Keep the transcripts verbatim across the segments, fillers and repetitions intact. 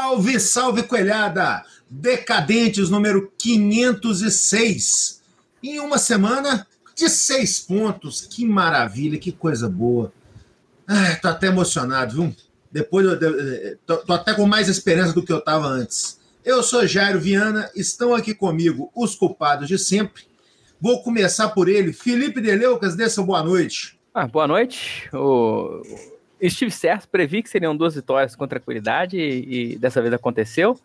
Salve, salve, coelhada! Decadentes número quinhentos e seis. Em uma semana de seis pontos. Que maravilha, que coisa boa. Ah, tô até emocionado, viu? Depois eu, eu, tô, tô até com mais esperança do que eu estava antes. Eu sou Jairo Viana, estão aqui comigo os culpados de sempre. Vou começar por ele, Felipe Deleucas, dê seu boa noite. Ah, boa noite. O... Estive certo, previ que seriam duas vitórias com tranquilidade e, e dessa vez aconteceu.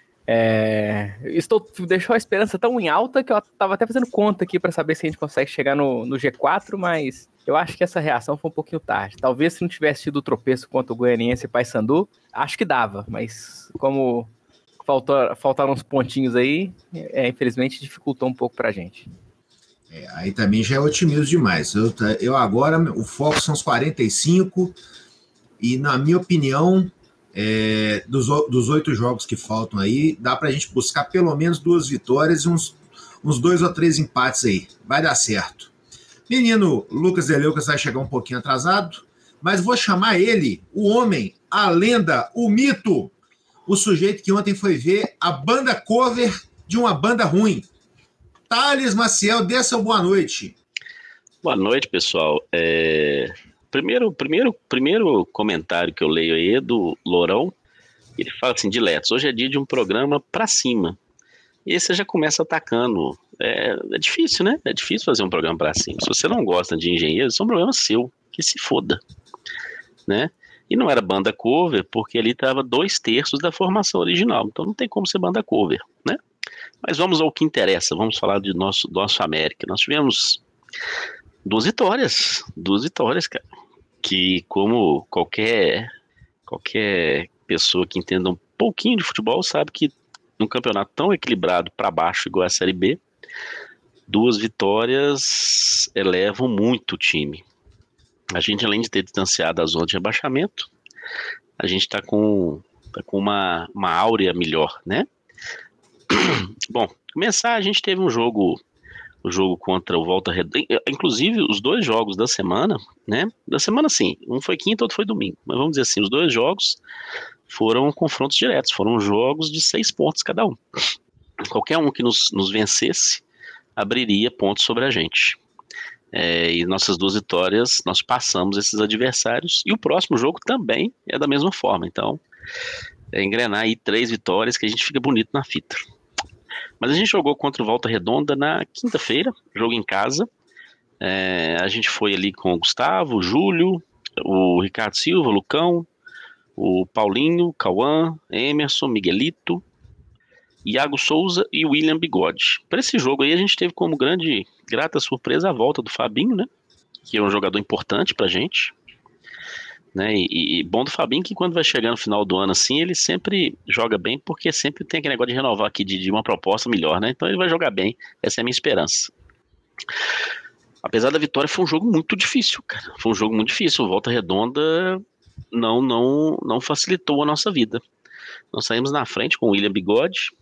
É... Estou deixou a esperança tão em alta que eu estava até fazendo conta aqui para saber se a gente consegue chegar no, no G quatro, mas eu acho que essa reação foi um pouquinho tarde. Talvez se não tivesse tido o tropeço contra o Goianiense e Paysandu, acho que dava, mas como faltou, faltaram uns pontinhos aí, é, infelizmente dificultou um pouco para a gente. É, aí também já é otimismo demais. Eu, eu agora, o foco são os quarenta e cinco e, na minha opinião, é, dos, dos oito jogos que faltam aí, dá pra gente buscar pelo menos duas vitórias e uns, uns dois ou três empates aí. Vai dar certo. Menino Lucas Deleucas vai chegar um pouquinho atrasado, mas vou chamar ele, o homem, a lenda, o mito, o sujeito que ontem foi ver a banda cover de uma banda ruim. Thales Maciel, dê seu boa noite. Boa noite, pessoal. É... Primeiro, primeiro, primeiro comentário que eu leio aí é do Lourão. Ele fala assim, diletos, hoje é dia de um programa pra cima. E aí você já começa atacando. É, é difícil, né? É difícil fazer um programa pra cima. Se você não gosta de engenheiros, isso é um problema seu, que se foda. Né? E não era banda cover, porque ali tava dois terços da formação original. Então não tem como ser banda cover, né? Mas vamos ao que interessa, vamos falar de nosso, nosso América. Nós tivemos duas vitórias, duas vitórias, cara, que como qualquer, qualquer pessoa que entenda um pouquinho de futebol sabe que num campeonato tão equilibrado para baixo igual a Série B, duas vitórias elevam muito o time. A gente, além de ter distanciado a zona de rebaixamento, a gente está com, tá com uma, uma áurea melhor, né? Bom, começar, a gente teve um jogo, o jogo contra o Volta Redonda, inclusive os dois jogos da semana, né? Da semana sim, um foi quinta, outro foi domingo, mas vamos dizer assim, os dois jogos foram confrontos diretos, foram jogos de seis pontos cada um. Qualquer um que nos, nos vencesse abriria pontos sobre a gente. É, e nossas duas vitórias, nós passamos esses adversários, e o próximo jogo também é da mesma forma, então é engrenar aí três vitórias que a gente fica bonito na fita. Mas a gente jogou contra o Volta Redonda na quinta-feira, jogo em casa. É, a gente foi ali com o Gustavo, o Júlio, o Ricardo Silva, o Lucão, o Paulinho, o Cauã, Emerson, Miguelito, Iago Souza e o William Bigode. Para esse jogo aí a gente teve como grande, grata surpresa a volta do Fabinho, né? Que é um jogador importante pra gente. Né, e, e bom do Fabinho que quando vai chegar no final do ano assim, ele sempre joga bem, porque sempre tem aquele negócio de renovar aqui de, de uma proposta melhor, né? Então ele vai jogar bem, essa é a minha esperança. Apesar da vitória, foi um jogo muito difícil, cara. Foi um jogo muito difícil. O Volta Redonda não, não, não facilitou a nossa vida. Nós saímos na frente com o William Bigode.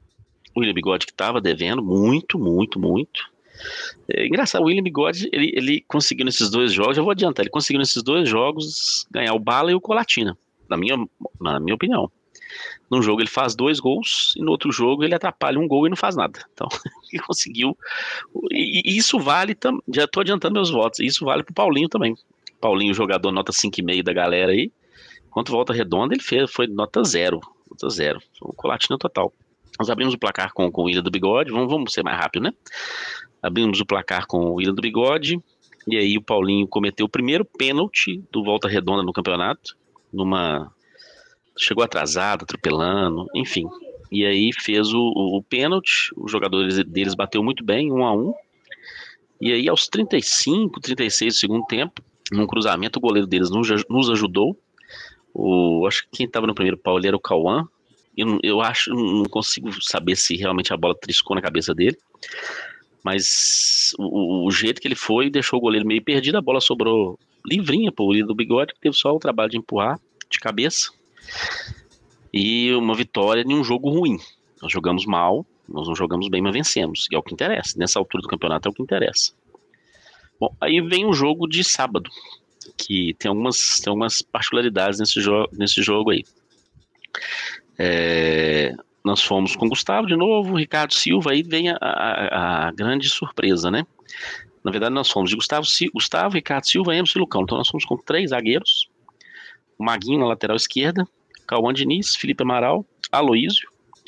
O William Bigode que estava devendo muito, muito, muito. É engraçado, o William Bigode, ele, ele conseguiu nesses dois jogos, já vou adiantar, ele conseguiu nesses dois jogos ganhar o Bala e o Colatina, na minha, na minha opinião. Num jogo ele faz dois gols, e no outro jogo ele atrapalha um gol e não faz nada. Então, ele conseguiu. E, e isso vale, tam, já estou adiantando meus votos, isso vale pro Paulinho também. Paulinho, jogador nota cinco e meio da galera aí, enquanto Volta Redonda, ele fez, foi nota zero, nota zero, foi um Colatina total. Nós abrimos o placar com, com o William do Bigode, vamos, vamos ser mais rápido, né? Abrimos o placar com o William do Bigode, e aí o Paulinho cometeu o primeiro pênalti do Volta Redonda no campeonato, numa... chegou atrasado, atropelando, enfim. E aí fez o, o, o pênalti, os jogadores deles bateu muito bem, um a um, e aí aos trinta e cinco, trinta e seis do segundo tempo, num cruzamento, o goleiro deles nos, nos ajudou, o, acho que quem estava no primeiro pau ali era o Cauã, eu, eu acho, não consigo saber se realmente a bola triscou na cabeça dele, mas o, o jeito que ele foi deixou o goleiro meio perdido, a bola sobrou livrinha pro William do Bigode, que teve só o trabalho de empurrar de cabeça, e uma vitória em um jogo ruim. Nós jogamos mal, nós não jogamos bem, mas vencemos, e é o que interessa, nessa altura do campeonato é o que interessa. Bom, aí vem o jogo de sábado, que tem algumas, tem algumas particularidades nesse, jo- nesse jogo aí. É, nós fomos com o Gustavo de novo, Ricardo Silva, aí vem a, a, a grande surpresa, né? Na verdade, nós fomos de Gustavo, Gustavo Ricardo Silva, Emerson e Lucão. Então, nós fomos com três zagueiros. O Maguinho na lateral esquerda, Cauã Diniz, Felipe Amaral, Aloísio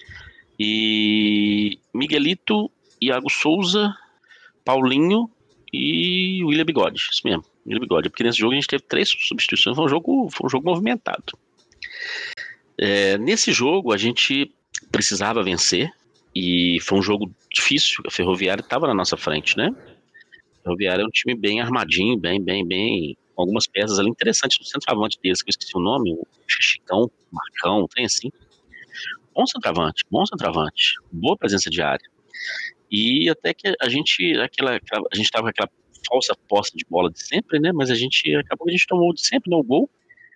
e Miguelito, Iago Souza, Paulinho e William Bigode. Isso mesmo, William Bigode. Porque nesse jogo a gente teve três substituições, foi um jogo, foi um jogo movimentado. É, nesse jogo a gente precisava vencer e foi um jogo difícil. A Ferroviária estava na nossa frente, né? A Ferroviária é um time bem armadinho, bem, bem, bem, com algumas peças ali interessantes. O centroavante deles, que eu esqueci o nome, o Chicão, Marcão, tem assim. Bom centroavante, bom centroavante, boa presença de área. E até que a gente, aquela, a gente tava com aquela falsa posse de bola de sempre, né? Mas a gente, acabou que a gente tomou de sempre, né, o gol.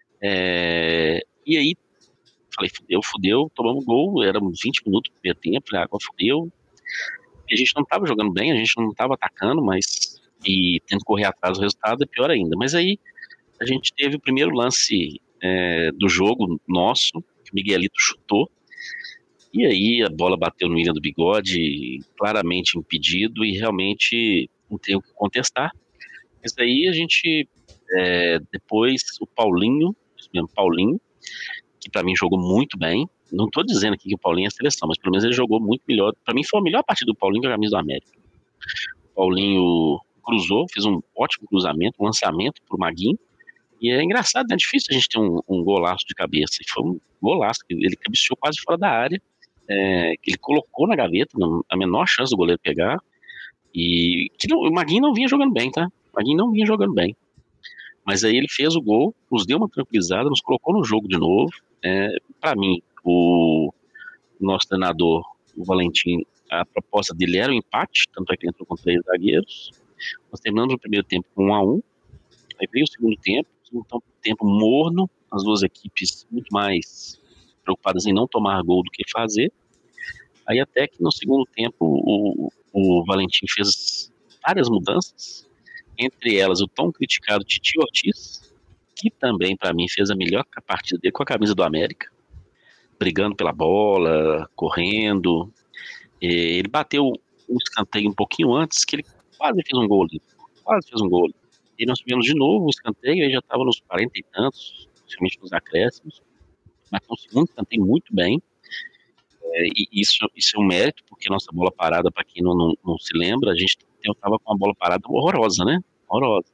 É, e aí, falei, fudeu, fudeu, tomamos gol, éramos vinte minutos do primeiro tempo, falei, agora fudeu. E a gente não tava jogando bem, a gente não tava atacando, mas e tendo que correr atrás do resultado é pior ainda. Mas aí a gente teve o primeiro lance é, do jogo nosso, que o Miguelito chutou, e aí a bola bateu no William do Bigode, claramente impedido, e realmente não tem o que contestar. Mas aí a gente, é, depois o Paulinho, mesmo Paulinho, que pra mim jogou muito bem. Não tô dizendo aqui que o Paulinho é seleção, mas pelo menos ele jogou muito melhor. Pra mim foi a melhor partida do Paulinho com a camisa do América. O Paulinho cruzou, fez um ótimo cruzamento, um lançamento pro Maguinho. E é engraçado, né? É difícil a gente ter um, um golaço de cabeça. E foi um golaço, ele cabeceou quase fora da área, é, que ele colocou na gaveta, a menor chance do goleiro pegar. E que não, o Maguinho não vinha jogando bem, tá? O Maguinho não vinha jogando bem. Mas aí ele fez o gol, nos deu uma tranquilizada, nos colocou no jogo de novo. É, para mim, o nosso treinador, o Valentim, a proposta dele era o empate, tanto é que ele entrou com três zagueiros. Nós terminamos o primeiro tempo com um a um, aí veio o segundo tempo, o segundo tempo morno, as duas equipes muito mais preocupadas em não tomar gol do que fazer. Aí até que no segundo tempo o, o Valentim fez várias mudanças, entre elas o tão criticado Titi Ortiz, que também para mim fez a melhor partida dele com a camisa do América, brigando pela bola, correndo. Ele bateu um escanteio um pouquinho antes, que ele quase fez um gol ali, quase fez um gol ali. E nós tivemos de novo um escanteio, aí já estava nos quarenta e tantos, principalmente nos acréscimos, mas foi um segundo escanteio muito bem. É, e isso, isso é um mérito, porque nossa bola parada, para quem não, não, não se lembra, a gente estava com uma bola parada horrorosa, né? Horrorosa.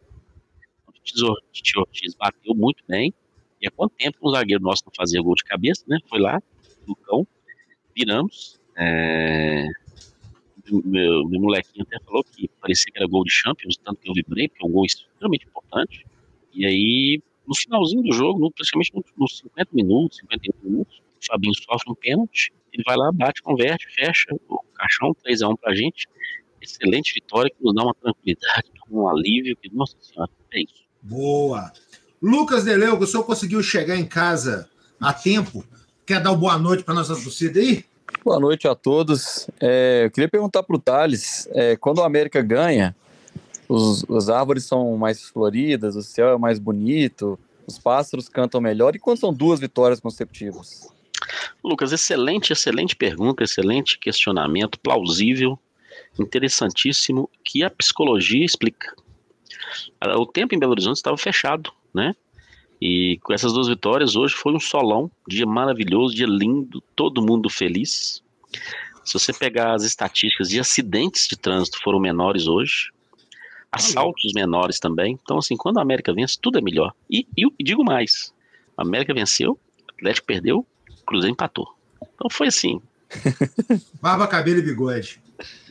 O Titi Ortiz bateu muito bem. E há quanto tempo um zagueiro nosso não fazia gol de cabeça, né? Foi lá, Lucão, viramos. É... Meu, meu molequinho até falou que parecia que era gol de Champions, tanto que eu vibrei, porque é um gol extremamente importante. E aí, no finalzinho do jogo, no, praticamente nos cinquenta minutos, cinquenta e um minutos, o Fabinho sofre um pênalti, ele vai lá, bate, converte, fecha o caixão, três a um pra gente. Excelente vitória, que nos dá uma tranquilidade, um alívio, que, nossa senhora, é isso. Boa! Lucas Deleuco, o senhor conseguiu chegar em casa a tempo? Quer dar uma boa noite para nossa torcida aí? Boa noite a todos. É, eu queria perguntar para o Thales, é, quando o América ganha, os, as árvores são mais floridas, o céu é mais bonito, os pássaros cantam melhor, e quando são duas vitórias consecutivas? Lucas, excelente, excelente pergunta, excelente questionamento, plausível, interessantíssimo, que a psicologia explica. O tempo em Belo Horizonte estava fechado, né? E com essas duas vitórias, hoje foi um solão, dia maravilhoso, dia lindo, todo mundo feliz. Se você pegar as estatísticas de acidentes de trânsito, foram menores hoje, assaltos menores também. Então, assim, quando a América vence, tudo é melhor. E, e, e digo mais, a América venceu, o Atlético perdeu, o Cruzeiro empatou. Então foi assim. Barba, cabelo e bigode.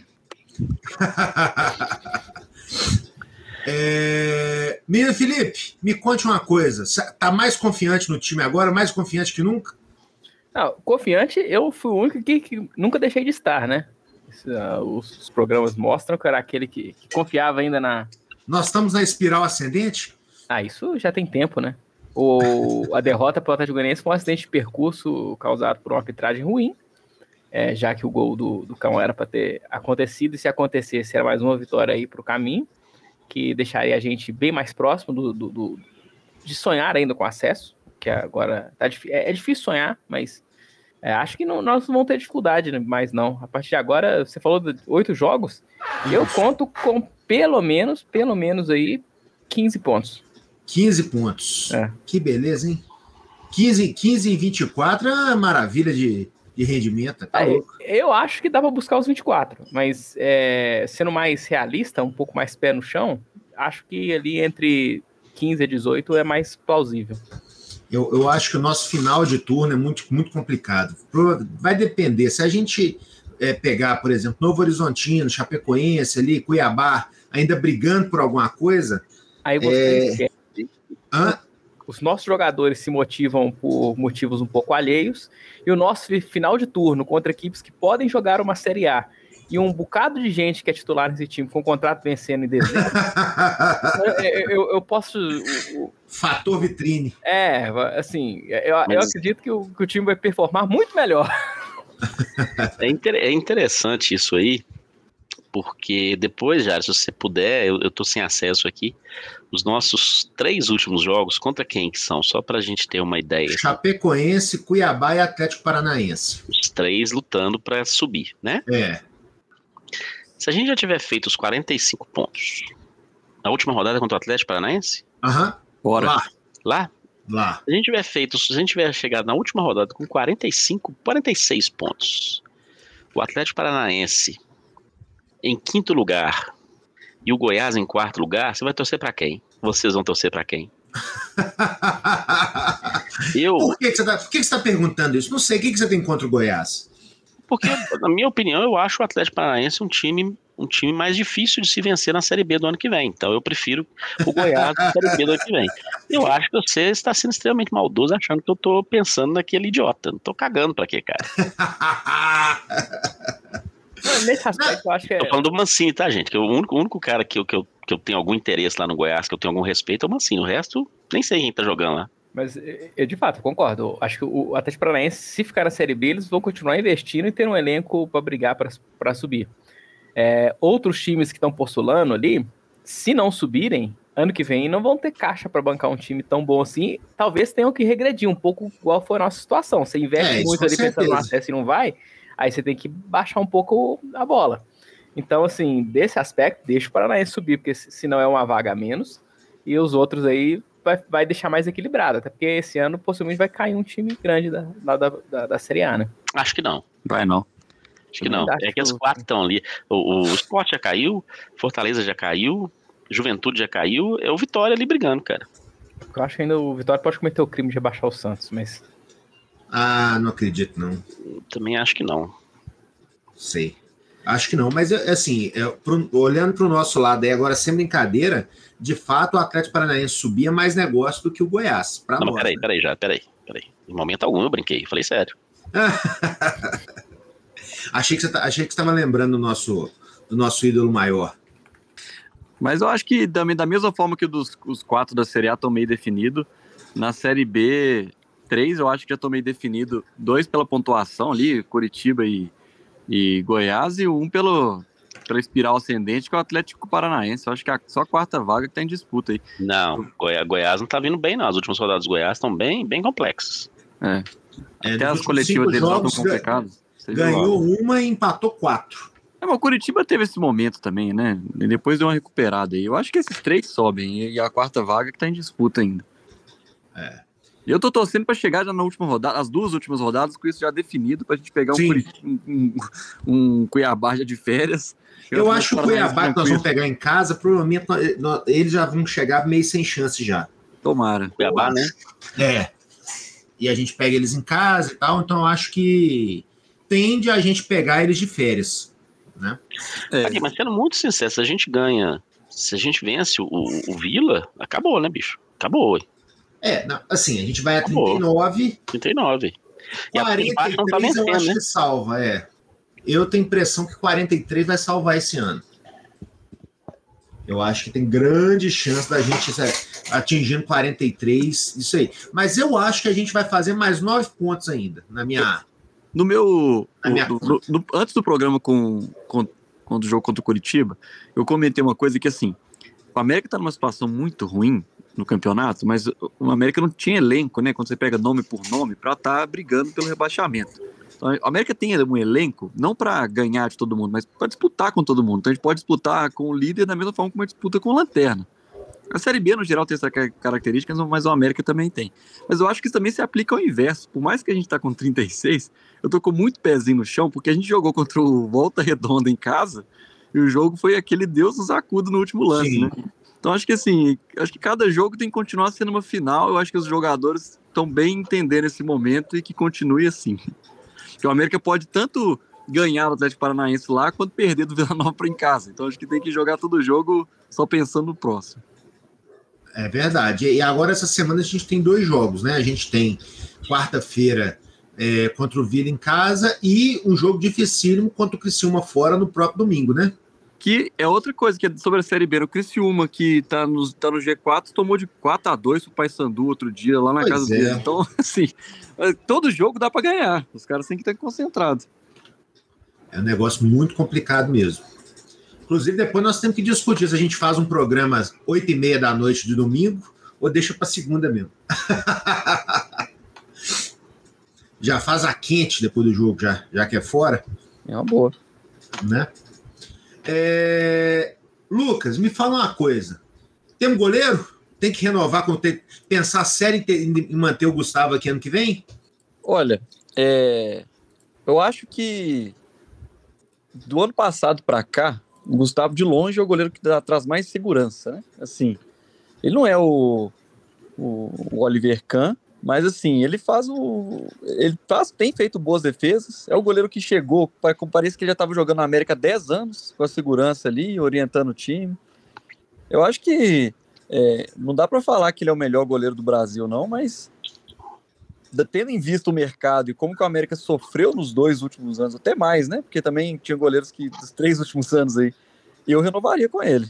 É... Menino Felipe, me conte uma coisa. Tá mais confiante no time agora, mais confiante que nunca? Não, confiante, eu fui o único que, que nunca deixei de estar, né? Isso, uh, os, os programas mostram que eu era aquele que, que confiava ainda na... Nós estamos na espiral ascendente? Ah, isso já tem tempo, né? O, a derrota pelo Atlético Goianiense foi um acidente de percurso causado por uma arbitragem ruim, é, já que o gol do, do Cão era para ter acontecido, e se acontecesse era mais uma vitória aí para o caminho, que deixaria a gente bem mais próximo do, do, do, de sonhar ainda com acesso, que agora tá, é, é difícil sonhar, mas É, acho que não, nós não vamos ter dificuldade mais, não. A partir de agora, você falou de oito jogos, Isso. eu conto com pelo menos, pelo menos aí, quinze pontos. quinze pontos. É. Que beleza, hein? quinze, quinze e vinte e quatro é uma maravilha de, de rendimento. Tá é, louco. Eu acho que dá para buscar os vinte e quatro, mas é, sendo mais realista, um pouco mais pé no chão, acho que ali entre quinze e dezoito é mais plausível. Eu, eu acho que o nosso final de turno é muito, muito complicado. Vai depender. Se a gente é, pegar, por exemplo, Novo Horizontino, Chapecoense ali, Cuiabá, ainda brigando por alguma coisa... Aí você é... esquece. Os nossos jogadores se motivam por motivos um pouco alheios, e o nosso final de turno contra equipes que podem jogar uma Série A, e um bocado de gente que é titular nesse time com o contrato vencendo em dezembro, eu, eu, eu posso... Fator vitrine. É, assim, eu, Mas... eu acredito que o, que o time vai performar muito melhor. É, inter, é interessante isso aí, porque depois, já, se você puder, eu, eu tô sem acesso aqui, os nossos três últimos jogos, contra quem que são? Só pra gente ter uma ideia. Chapecoense, Cuiabá e Atlético Paranaense. Os três lutando pra subir, né? É. Se a gente já tiver feito os quarenta e cinco pontos, na última rodada contra o Atlético Paranaense? Aham. Uhum. Bora. Lá? Lá? Lá. Se a gente tiver feito, se a gente tiver chegado na última rodada com quarenta e cinco, quarenta e seis pontos, o Atlético Paranaense em quinto lugar e o Goiás em quarto lugar, você vai torcer pra quem? Vocês vão torcer pra quem? Eu... Por que, que você tá, por que, que você tá perguntando isso? Não sei, o que, que você tem contra o Goiás? Porque, na minha opinião, eu acho o Atlético Paranaense um time, um time mais difícil de se vencer na Série B do ano que vem. Então eu prefiro o Goiás na Série B do ano que vem. Eu acho que você está sendo extremamente maldoso achando que eu tô pensando naquele idiota. Não tô cagando pra quê, cara? Nesse aspecto, eu acho que é... Tô falando do Mancini, tá, gente? Que o único, o único cara que eu, que, eu, que eu tenho algum interesse lá no Goiás, que eu tenho algum respeito, é o Mancini. O resto, nem sei quem tá jogando lá. Mas, eu, de fato, concordo. Acho que o Atlético Paranaense, se ficar na Série B, eles vão continuar investindo e ter um elenco para brigar para subir. É, outros times que estão postulando ali, se não subirem, ano que vem não vão ter caixa para bancar um time tão bom assim. Talvez tenham que regredir um pouco, igual foi a nossa situação. Você investe é, muito ali certeza. pensando no acesso e não vai, aí você tem que baixar um pouco a bola. Então, assim, desse aspecto, deixa o Paranaense subir, porque senão é uma vaga a menos, e os outros aí vai, vai deixar mais equilibrado, até porque esse ano possivelmente vai cair um time grande da, da, da, da Série A, né? Acho que não. Vai não. Acho que não. É que os quatro estão ali. O, o Sport já caiu, Fortaleza já caiu, Juventude já caiu, é o Vitória ali brigando, cara. Eu acho que ainda o Vitória pode cometer o crime de abaixar o Santos, mas... Ah, não acredito, não. Também acho que não. Sei. Acho que não, mas assim, eu, pro, olhando para o nosso lado aí, agora sem brincadeira, de fato o Atlético Paranaense subia mais negócio do que o Goiás. Pra não, nós, mas peraí, né? peraí, já, peraí, peraí. Em momento algum eu brinquei, falei sério. achei que você tá, achei que você estava lembrando do nosso, do nosso ídolo maior. Mas eu acho que também, da mesma forma que dos, os quatro da Série A estão meio definidos, na Série B, três eu acho que já estão meio definido, dois pela pontuação ali, Curitiba e, e Goiás, e um pelo, pela espiral ascendente, que é o Atlético Paranaense. Eu acho que é só a quarta vaga que está em disputa aí. Não, Goi- Goiás não tá vindo bem, não. As últimas rodadas do Goiás estão bem, bem complexas. É. É, Até nos as coletivas últimos deles cinco não jogos, estão complicadas. Ganhou uma e empatou quatro. É, mas o Curitiba teve esse momento também, né? E depois deu uma recuperada aí. Eu acho que esses três sobem e a quarta vaga que tá em disputa ainda. É. Eu tô torcendo pra chegar já na última rodada, as duas últimas rodadas, com isso já definido, pra gente pegar um, Curitiba, um, um, um Cuiabá já de férias. Eu acho que o Cuiabá que nós vamos pegar em casa, provavelmente nós, nós, eles já vão chegar meio sem chance já. Tomara. Cuiabá, né? É. E a gente pega eles em casa e tal, então eu acho que tende a gente pegar eles de férias, né? É. Aqui, mas sendo muito sincero, se a gente ganha, se a gente vence o, o Vila, acabou, né, bicho? Acabou, ué. É, não, assim, a gente vai a trinta e nove. trinta e nove. E a quarenta e três não tá vencendo, eu acho né? que salva, é. Eu tenho a impressão que quarenta e três vai salvar esse ano. Eu acho que tem grande chance da gente atingindo quarenta e três, isso aí. Mas eu acho que a gente vai fazer mais nove pontos ainda, na minha... No meu... Na minha no, no, no, antes do programa com, com, com o jogo contra o Curitiba, eu comentei uma coisa que, assim, o América está numa situação muito ruim no campeonato, mas o América não tinha elenco, né? Quando você pega nome por nome, para estar tá brigando pelo rebaixamento. Então, o América tem um elenco, não para ganhar de todo mundo, mas para disputar com todo mundo. Então a gente pode disputar com o líder da mesma forma como a gente disputa com o lanterna. A Série B, no geral, tem essas características, mas o América também tem. Mas eu acho que isso também se aplica ao inverso. Por mais que a gente tá com trinta e seis, eu tô com muito pezinho no chão, porque a gente jogou contra o Volta Redonda em casa, e o jogo foi aquele Deus nos acuda no último lance, Sim. né? Então acho que assim, acho que cada jogo tem que continuar sendo uma final. Eu acho que os jogadores estão bem entendendo esse momento e que continue assim. Que o América pode tanto ganhar o Atlético Paranaense lá, quanto perder do Vila Nova em casa. Então acho que tem que jogar todo jogo só pensando no próximo. É verdade. E agora, essa semana, a gente tem dois jogos, né? A gente tem quarta-feira é, contra o Vila em casa e um jogo dificílimo contra o Criciúma fora no próprio domingo, né? Que é outra coisa que é sobre a Série B. O Criciúma, que tá no, tá no G quatro, tomou de quatro a dois pro Paysandu outro dia, lá na pois casa é. dele. Então, assim, todo jogo dá para ganhar. Os caras têm que estar concentrados. É um negócio muito complicado mesmo. Inclusive, depois nós temos que discutir se a gente faz um programa às oito e meia da noite de domingo ou deixa para segunda mesmo. Já faz a quente depois do jogo, já, já que é fora. É uma boa. Né? É... Lucas, me fala uma coisa. Tem um goleiro? Tem que renovar, ter... pensar sério em, ter... em manter o Gustavo aqui ano que vem? Olha, é... eu acho que do ano passado para cá, o Gustavo, de longe, é o goleiro que dá, traz mais segurança, né? Assim, ele não é o, o, o Oliver Kahn, mas assim, ele faz o... Ele faz, tem feito boas defesas, é o goleiro que chegou, parece que ele já estava jogando na América há dez anos, com a segurança ali, orientando o time. Eu acho que é, não dá para falar que ele é o melhor goleiro do Brasil, não, mas tendo em vista o mercado e como que o América sofreu nos dois últimos anos, até mais, né? Porque também tinha goleiros que dos três últimos anos aí, eu renovaria com ele.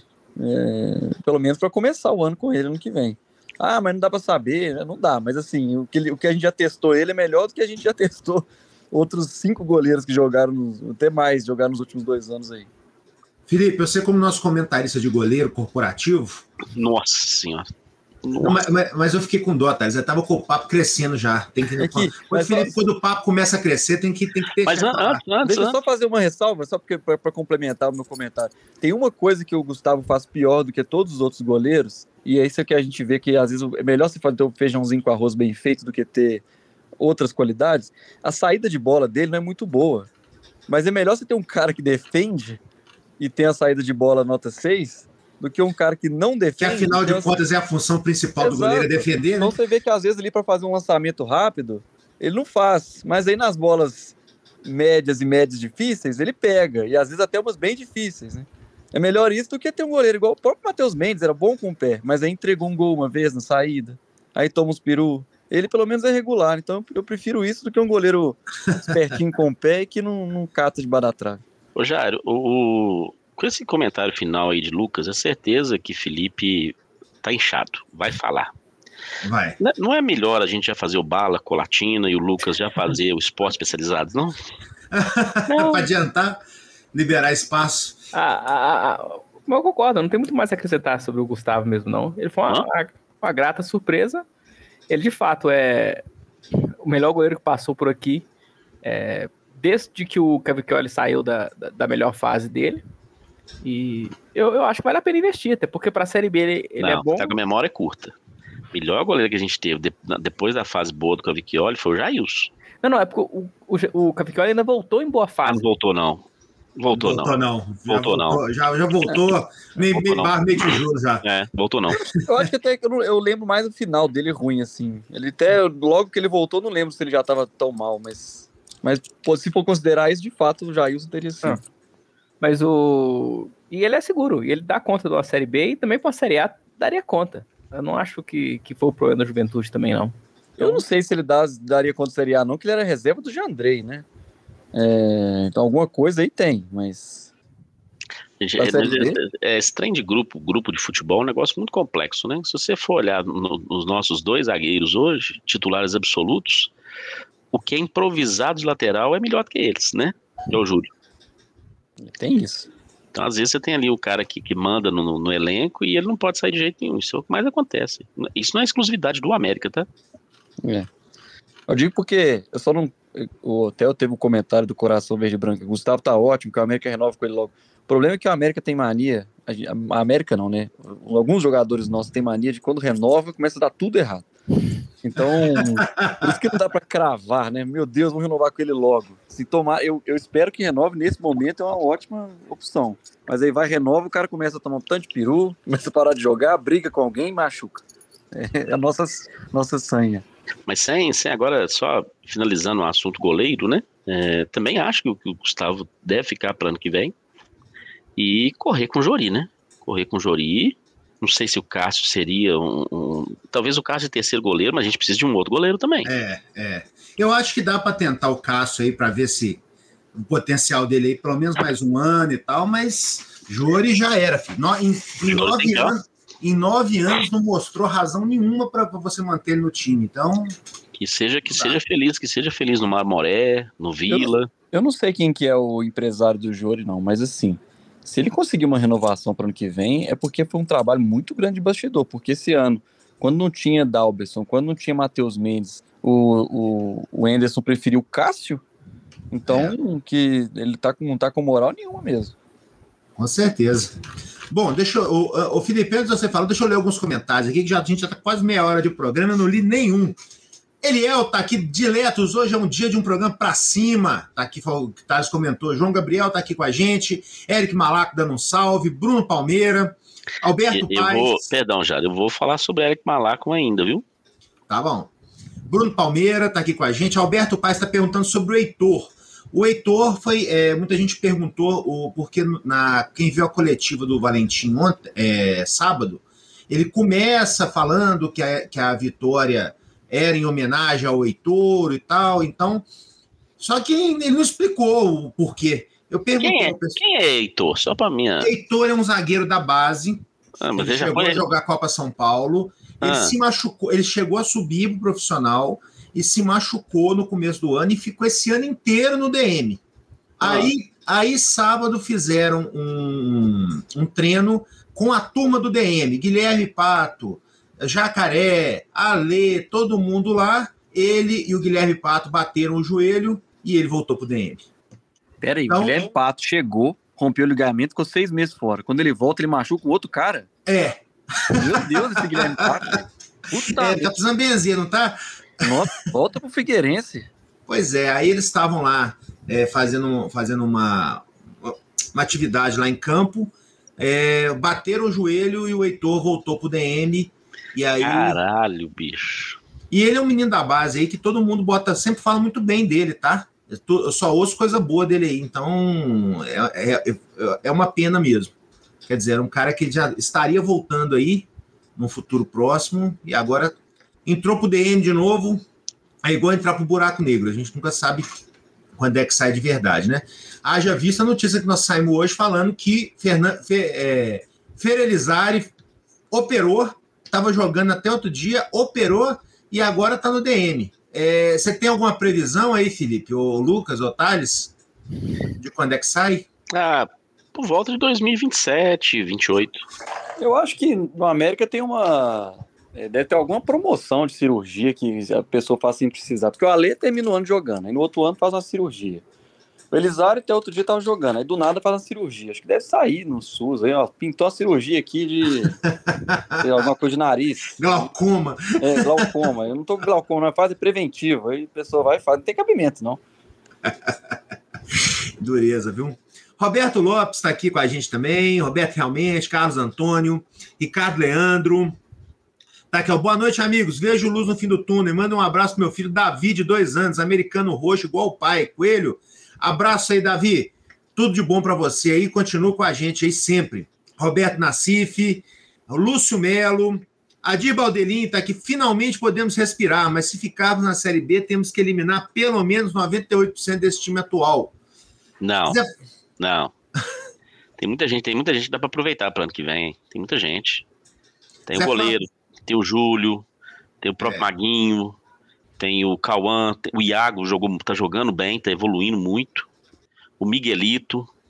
É, pelo menos para começar o ano com ele ano que vem. Ah, mas não dá para saber, não dá. Mas assim, o que, ele, o que a gente já testou ele é melhor do que a gente já testou outros cinco goleiros que jogaram, nos, até mais, jogaram nos últimos dois anos aí. Felipe, você como nosso comentarista de goleiro corporativo... Nossa senhora. Mas, mas, mas eu fiquei com dó, Thales. Eu tava com o papo crescendo já. Tem que, é que, quando, Felipe, só... quando o papo começa a crescer, tem que, tem que ter. Mas antes, antes, Deixa eu só fazer uma ressalva, só para complementar o meu comentário. Tem uma coisa que o Gustavo faz pior do que todos os outros goleiros, e é isso que a gente vê que às vezes é melhor você fazer um feijãozinho com arroz bem feito do que ter outras qualidades. A saída de bola dele não é muito boa. Mas é melhor você ter um cara que defende e tem a saída de bola nota seis. Do que um cara que não defende. Que afinal de contas é a função principal Exato. do goleiro, é defender, então né? Você vê que às vezes ali para fazer um lançamento rápido, ele não faz, mas aí nas bolas médias e médias difíceis, ele pega, e às vezes até umas bem difíceis, né? É melhor isso do que ter um goleiro igual o próprio Matheus Mendes, era bom com o pé, mas aí entregou um gol uma vez na saída, aí toma os peru. Ele pelo menos é regular, então eu prefiro isso do que um goleiro espertinho com o pé e que não, não cata de baratrave. Ô Jário, o... com esse comentário final aí de Lucas, é certeza que Felipe tá inchado, vai falar. Vai. Não é melhor a gente já fazer o Bala, Colatina e o Lucas já fazer o esporte especializado, não? não. Para adiantar, liberar espaço. Ah, ah, ah, eu concordo, não tem muito mais a acrescentar sobre o Gustavo mesmo, não. Ele foi uma, uma, uma grata surpresa. Ele, de fato, é o melhor goleiro que passou por aqui, é, desde que o Cavicchioli saiu da, da, da melhor fase dele. E eu, eu acho que vale a pena investir, até porque para a Série B ele, ele não, é bom. Tá com a memória curta. O melhor goleiro que a gente teve de, depois da fase boa do Cavicchioli foi o Jailson. Não, não, é porque o, o, o Cavicchioli ainda voltou em boa fase. Ah, não voltou, não. Voltou, voltou não. não. Voltou, já não. Voltou, já, já voltou, é. meio, voltou meio barra, meio tijolo já. É, voltou não. Eu acho que até eu, eu lembro mais do final dele ruim, assim. Ele até, logo que ele voltou, não lembro se ele já tava tão mal, mas, mas se for considerar isso, de fato, o Jailson teria sido. Ah. Mas o... E ele é seguro, e ele dá conta de uma Série B e também para a Série A daria conta. Eu não acho que, que foi o problema da Juventude também, não. Eu, eu não sei se ele dá, daria conta da Série A, não, que ele era reserva do Jandrei, né? É, então alguma coisa aí tem, mas... Gente, é, é, esse trem de grupo, grupo de futebol é um negócio muito complexo, né? Se você for olhar no, nos nossos dois zagueiros hoje, titulares absolutos, o que é improvisado de lateral é melhor do que eles, né? É o Júlio. Tem isso. Então, às vezes, você tem ali o cara que, que manda no, no elenco e ele não pode sair de jeito nenhum. Isso é o que mais acontece. Isso não é exclusividade do América, tá? É. Eu digo porque eu só não. O Theo teve um comentário do Coração Verde e Branco. O Gustavo tá ótimo, que o América renova com ele logo. O problema é que o América tem mania. A América não, né? Alguns jogadores nossos têm mania de quando renova, começa a dar tudo errado. Então, por isso que não dá pra cravar, né? Meu Deus, vamos renovar com ele logo. Se tomar, eu, eu espero que renove nesse momento, é uma ótima opção. Mas aí vai, renova, o cara começa a tomar um tanto de peru, começa a parar de jogar, briga com alguém e machuca. É a nossa, nossa sanha. Mas sem, sem agora, só finalizando o assunto goleiro, né? É, também acho que o, que o Gustavo deve ficar para ano que vem e correr com o Jori, né? Correr com o Jori. Não sei se o Cássio seria um, um... Talvez o Cássio é terceiro goleiro, mas a gente precisa de um outro goleiro também. É, é. Eu acho que dá para tentar o Cássio aí para ver se o potencial dele aí, pelo menos mais um ano e tal, mas Jori já era, filho. No, em, em, nove anos, em nove anos não mostrou razão nenhuma para você manter ele no time. Então. Que seja, que seja feliz, que seja feliz no Marmoré, no Vila. Eu não, eu não sei quem que é o empresário do Jori, não, mas assim. Se ele conseguir uma renovação para o ano que vem, é porque foi um trabalho muito grande de bastidor, porque esse ano, quando não tinha Dalberson, quando não tinha Matheus Mendes, o, o, o Anderson preferiu o Cássio, então é. que ele tá com, não tá com moral nenhuma mesmo. Com certeza. Bom, deixa eu, o, o Felipe, antes de você falar, deixa eu ler alguns comentários aqui, que já, a gente já tá quase meia hora de programa, eu não li nenhum. Eliel tá aqui diletos, hoje é um dia de um programa pra cima, tá aqui, o Thales comentou, João Gabriel tá aqui com a gente, Eric Malaco dando um salve, Bruno Palmeira, Alberto eu Paes... Vou, perdão, Jade, eu vou falar sobre Eric Malaco ainda, viu? Tá bom. Bruno Palmeira tá aqui com a gente, Alberto Paes tá perguntando sobre o Heitor. O Heitor foi, é, muita gente perguntou, o, porque na, quem viu a coletiva do Valentim ontem, é, sábado, ele começa falando que a, que a vitória... era em homenagem ao Heitor e tal, então... Só que ele não explicou o porquê. Eu perguntei... Quem é, quem é Heitor? Só pra minha... Heitor é um zagueiro da base. Ah, mas ele ele chegou já a jogar a Copa São Paulo. Ele ah. se machucou. Ele chegou a subir pro profissional e se machucou no começo do ano e ficou esse ano inteiro no D M. Ah. Aí, aí, sábado, fizeram um, um treino com a turma do D M. Guilherme Pato... Jacaré, Alê, todo mundo lá, ele e o Guilherme Pato bateram o joelho e ele voltou pro D M. Pera aí, então, o Guilherme Pato chegou, rompeu o ligamento, ficou seis meses fora. Quando ele volta, ele machuca o outro cara? É. Meu Deus, esse Guilherme Pato. Puta é, tá precisando benzer, não tá? Nossa, volta pro Figueirense. Pois é, aí eles estavam lá é, fazendo, fazendo uma, uma atividade lá em campo, é, bateram o joelho e o Heitor voltou pro D M. E aí, caralho, bicho. E ele é um menino da base aí que todo mundo bota, sempre fala muito bem dele, tá? Eu, tô, eu só ouço coisa boa dele aí, então é, é, é uma pena mesmo. Quer dizer, era um cara que já estaria voltando aí no futuro próximo e agora entrou pro D M de novo, é igual entrar pro buraco negro, a gente nunca sabe quando é que sai de verdade, né? Haja vista a notícia que nós saímos hoje falando que Fernan, Fe, é, Ferelizari operou, estava jogando até outro dia, operou e agora está no D M. É, você tem alguma previsão aí, Felipe, ou Lucas, ou Thales, de quando é que sai? Ah, por volta de dois mil e vinte e sete, vinte e oito. Eu acho que no América tem uma... Deve ter alguma promoção de cirurgia que a pessoa faz sem precisar. Porque o Alê termina o ano jogando, aí no outro ano faz uma cirurgia. O Elisário até outro dia tava jogando, aí do nada faz uma cirurgia. Acho que deve sair no SUS, aí, ó, pintou uma cirurgia aqui de, de alguma coisa de nariz. Glaucoma. É, glaucoma. Eu não tô com glaucoma, não, fase preventiva. Aí a pessoa vai e faz, não tem cabimento, não. Dureza, viu? Roberto Lopes está aqui com a gente também, Roberto Realmente, Carlos Antônio, Ricardo Leandro. Tá aqui, ó. Boa noite, amigos. Vejo luz no fim do túnel. Manda um abraço pro meu filho Davi, de dois anos, americano roxo, igual o pai, Coelho. Abraço aí, Davi. Tudo de bom para você aí. Continua com a gente aí sempre. Roberto Nassif, Lúcio Melo, Adir Baldelin tá aqui. Finalmente podemos respirar, mas se ficarmos na Série B, temos que eliminar pelo menos noventa e oito por cento desse time atual. Não, é... não. Tem muita gente, tem muita gente que dá para aproveitar para ano que vem. Hein? Tem muita gente. Tem Zé o goleiro, fala... tem o Júlio, tem o próprio é. Maguinho, tem o Cauã, tem o Iago jogou, tá jogando bem, tá evoluindo muito. O Miguelito,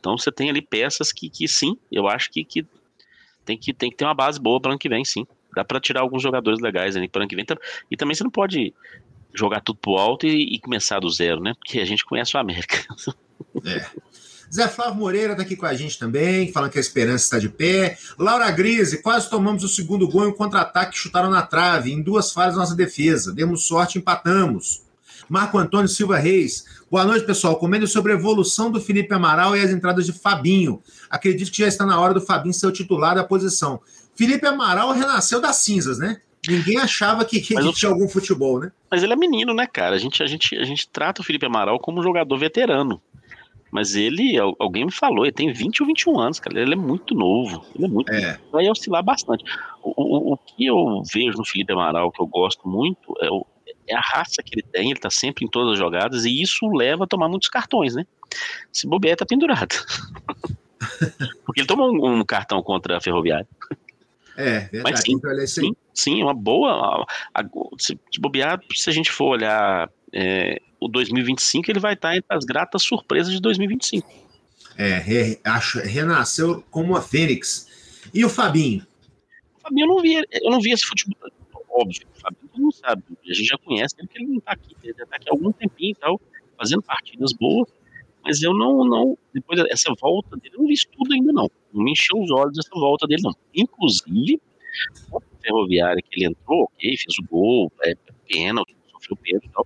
Então você tem ali peças que, que sim, eu acho que, que, tem que tem que ter uma base boa para ano que vem, sim. Dá para tirar alguns jogadores legais ali para ano que vem. E também você não pode jogar tudo pro alto e, e começar do zero, né? Porque a gente conhece o América. É. Zé Flávio Moreira está aqui com a gente também, falando que a esperança está de pé. Laura Grise, quase tomamos o segundo gol em um contra-ataque que chutaram na trave, em duas falhas da nossa defesa. Demos sorte, empatamos. Marco Antônio Silva Reis, boa noite, pessoal. Comendo sobre a evolução do Felipe Amaral e as entradas de Fabinho. Acredito que já está na hora do Fabinho ser o titular da posição. Felipe Amaral renasceu das cinzas, né? Ninguém achava que, que, que eu... tinha algum futebol, né? Mas ele é menino, né, cara? A gente, a gente, a gente trata o Felipe Amaral como um jogador veterano. Mas ele, alguém me falou, ele tem vinte ou vinte e um anos, cara. Ele é muito novo. Ele é muito é. novo. Vai oscilar bastante. O, o, o que eu vejo no Felipe Amaral, que eu gosto muito, é, o, é a raça que ele tem. Ele tá sempre em todas as jogadas. E isso leva a tomar muitos cartões, né? Se bobear, tá pendurado. Porque ele tomou um, um cartão contra a Ferroviária. É, verdade. Mas sim, então, sim, sim, uma boa. A, a, se, se bobear, se a gente for olhar. É, o dois mil e vinte e cinco ele vai estar entre as gratas surpresas de dois mil e vinte e cinco. É, re, acho, renasceu como a Fênix. E o Fabinho? O Fabinho eu não vi, eu não vi esse futebol. Óbvio, o Fabinho todo mundo sabe. A gente já conhece ele, porque ele não está aqui. Ele já está aqui há algum tempinho e tal, fazendo partidas boas. Mas eu não, não, depois dessa volta dele, eu não vi isso tudo ainda não. Não me encheu os olhos essa volta dele não. Inclusive, a Ferroviária que ele entrou, ok, fez o gol, é pênalti, sofreu pênalti e tal.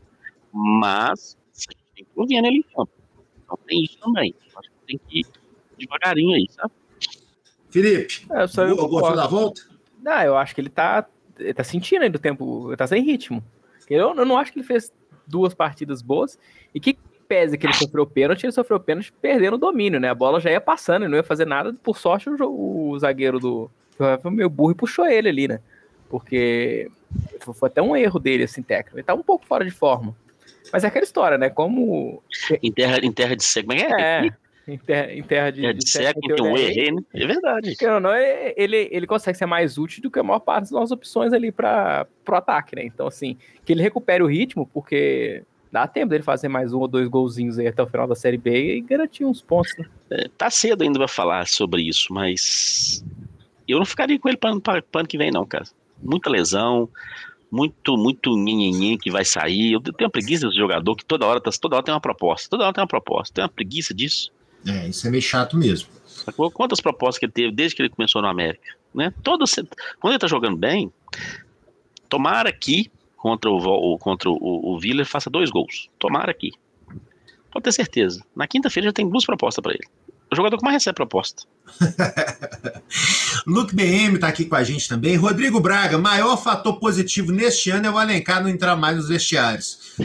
Mas a gente tem que ir vendo ele em campo. Então tem isso também. Acho que tem que ir devagarinho aí, sabe? Felipe, é, só eu gostou da volta? Não, eu acho que ele tá, ele tá sentindo ainda o tempo, ele tá sem ritmo. Eu, eu não acho que ele fez duas partidas boas. E que pese que ele sofreu pênalti, ele sofreu pênalti perdendo o domínio, né? A bola já ia passando e não ia fazer nada. Por sorte, o, o zagueiro do foi meio burro e puxou ele ali, né? Porque foi até um erro dele, assim, técnico. Ele tá um pouco fora de forma. Mas é aquela história, né? Como. Em terra, em terra de seco, mas é. É, em terra, em terra de, terra de, de seco, então eu errei, né? É verdade. Porque não, ele, ele consegue ser mais útil do que a maior parte das nossas opções ali para pro ataque, né? Então, assim, que ele recupere o ritmo, porque dá tempo dele fazer mais um ou dois golzinhos aí até o final da Série B e garantir uns pontos, né? É, tá cedo ainda pra falar sobre isso, mas eu não ficaria com ele para ano que vem, não, cara. Muita lesão. Muito, muito nhenhenhen que vai sair. Eu tenho uma preguiça desse jogador que toda hora, toda hora tem uma proposta. Toda hora tem uma proposta. Tem uma preguiça disso. É, isso é meio chato mesmo. Quantas propostas que ele teve desde que ele começou no América? Né? Todas, quando ele tá jogando bem, tomara que contra o, contra o, o Villa ele faça dois gols. Tomara que. Pode ter certeza. Na quinta-feira já tem duas propostas para ele. O jogador que mais recebe proposta. Luke B M tá aqui com a gente também. Rodrigo Braga, maior fator positivo neste ano é o Alencar não entrar mais nos vestiários.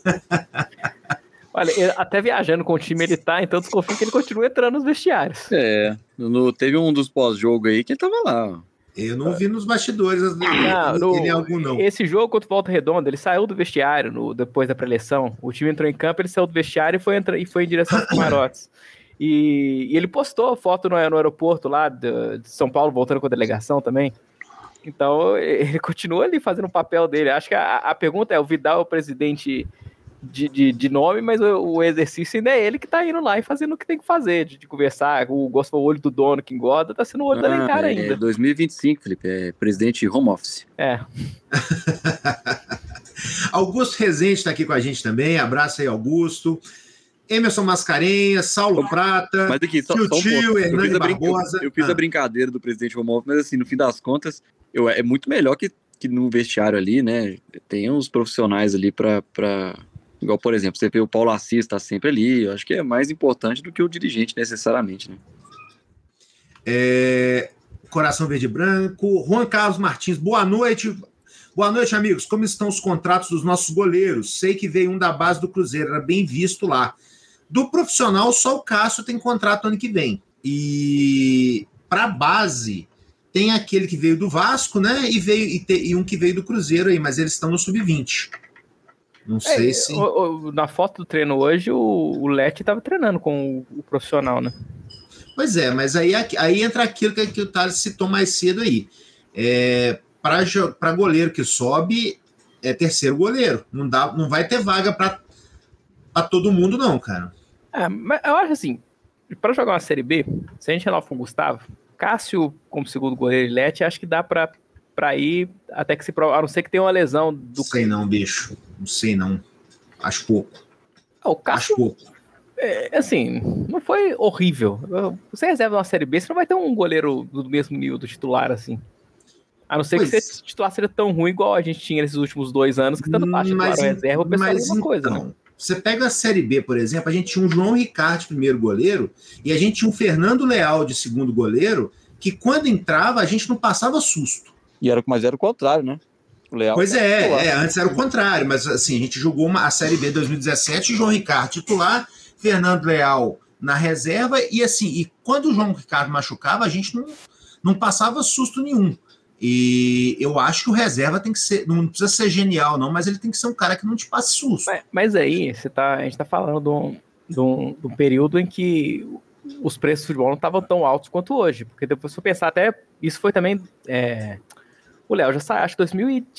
Olha, até viajando com o time ele tá, então desconfio que ele continua entrando nos vestiários. É, no, teve um dos pós-jogo aí que ele tava lá. Eu não vi nos bastidores não, ele, no, ele algum, não. Esse jogo contra o Volta Redonda, ele saiu do vestiário no, depois da pré-eleição. O time entrou em campo, ele saiu do vestiário e foi, entra, e foi em direção aos camarotes. E, e ele postou foto no, no aeroporto lá de, de São Paulo, voltando com a delegação também. Então, ele continua ali fazendo o papel dele. Acho que a, a pergunta é, o Vidal é o presidente de, de, de nome, mas o, o exercício ainda é ele que tá indo lá e fazendo o que tem que fazer, de, de conversar. O gosto do olho do dono que engorda, tá sendo o olho ah, da Alencar é ainda. dois mil e vinte e cinco, Felipe, é presidente home office. É. Augusto Rezende tá aqui com a gente também. Abraço aí, Augusto. Emerson Mascarenhas, Saulo Prata, mas aqui, só, Tio só um Tio, Hernani Barbosa. Eu, eu fiz ah. a brincadeira do presidente home office, mas assim, no fim das contas, eu, é muito melhor que, que no vestiário ali, né? Tem uns profissionais ali para... Pra... Igual, por exemplo, você vê o Paulo Assis tá sempre ali, eu acho que é mais importante do que o dirigente necessariamente, né? É... Coração Verde e Branco, Juan Carlos Martins, boa noite. Boa noite, amigos. Como estão os contratos dos nossos goleiros? Sei que veio um da base do Cruzeiro, era bem visto lá. Do profissional, só o Cássio tem contrato ano que vem. E para a base, tem aquele que veio do Vasco, né? E, veio, e, te, e um que veio do Cruzeiro aí, mas eles estão no sub vinte. Não sei é, se... O, o, na foto do treino hoje, o, o Lete estava treinando com o, o profissional, né? Pois é, mas aí, aí entra aquilo que, que o Thales citou mais cedo aí. É, para goleiro que sobe, é terceiro goleiro. Não, dá, não vai ter vaga para todo mundo, não, cara. É, mas eu acho assim, para jogar uma Série B, se a gente renova com o Gustavo, Cássio como segundo goleiro e Lete, acho que dá para para ir até que se prova, a não ser que tenha uma lesão do... Não sei não, bicho. Não sei não. Acho pouco. Ah, o Cássio, Acho pouco. É, assim, não foi horrível. Você reserva uma Série B, você não vai ter um goleiro do mesmo nível do titular, assim. A não ser pois. que esse titular seja tão ruim igual a gente tinha nesses últimos dois anos, que tanto faz titular ou reserva, o pessoal é a mesma então, coisa, né? Você pega a Série B, por exemplo, a gente tinha um João Ricardo de primeiro goleiro e a gente tinha um Fernando Leal de segundo goleiro, que quando entrava, a gente não passava susto. E era, mas era o contrário, né? O Leal pois é, é, antes era o contrário, mas assim, a gente jogou uma, a Série B dois mil e dezessete, João Ricardo titular, Fernando Leal na reserva, e assim, e quando o João Ricardo machucava, a gente não, não passava susto nenhum. E eu acho que o reserva tem que ser, não precisa ser genial, não, mas ele tem que ser um cara que não te passe susto. Mas, mas aí, você tá, a gente tá falando de um, de, um, de um período em que os preços do futebol não estavam tão altos quanto hoje, porque depois se eu pensar até, isso foi também... É, o Léo já saiu, acho que dois mil e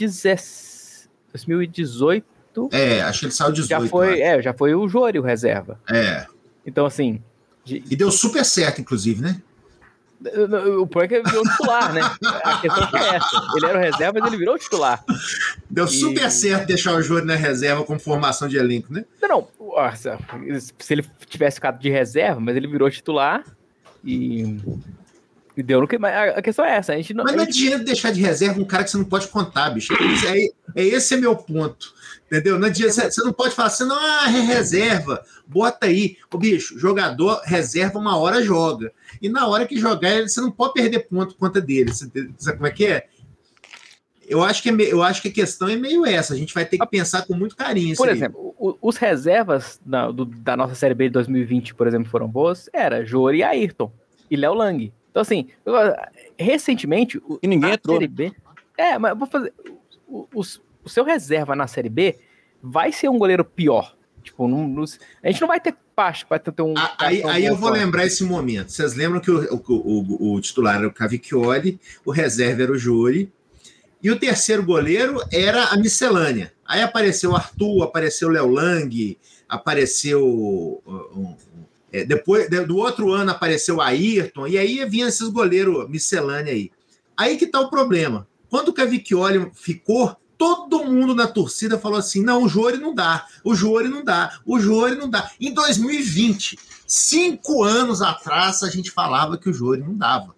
dezoito. É, acho que ele saiu dezoito. Já foi, é, já foi o Jori, o reserva. É. Então, assim. De... E deu super certo, inclusive, né? O problema é que ele virou titular, né? A questão foi essa. Ele era o reserva, mas ele virou titular. Deu e... super certo deixar o Jori na reserva como formação de elenco, né? Não, não. Nossa, se ele tivesse ficado de reserva, mas ele virou titular e. E deu no que, mas a questão é essa. A gente não, mas não gente... adianta deixar de reserva um cara que você não pode contar, bicho. É, é esse é meu ponto. Entendeu? Não adianta, você, você não pode falar assim, não, ah, é reserva, bota aí. Ô, bicho, jogador reserva uma hora joga. E na hora que jogar, você não pode perder ponto por conta dele. Você sabe como é que é? Eu acho que, é, eu acho que a questão é meio essa. A gente vai ter que pensar com muito carinho. Por exemplo, o, os reservas da, do, da nossa Série B de dois mil e vinte, por exemplo, foram boas. Era Jori e Ayrton. E Léo Lang. Então, assim, recentemente... E ninguém entrou. Série B, é, mas vou fazer... O, o, o seu reserva na Série B vai ser um goleiro pior. Tipo, não, não, a gente não vai ter parte para ter um... Aí, aí eu vou lembrar esse momento. Vocês lembram que o, o, o, o titular era o Cavicchioli, o reserva era o Jori, e o terceiro goleiro era a miscelânea. Aí apareceu o Arthur, apareceu o Léo Lang, apareceu... Um, É, depois do outro ano apareceu o Ayrton, e aí vinha esses goleiros miscelânea aí. Aí que tá o problema. Quando o Cavicchioli ficou, todo mundo na torcida falou assim: não, o Jori não dá, o Jori não dá, o Jori não dá. Em dois mil e vinte, cinco anos atrás, a gente falava que o Jori não dava.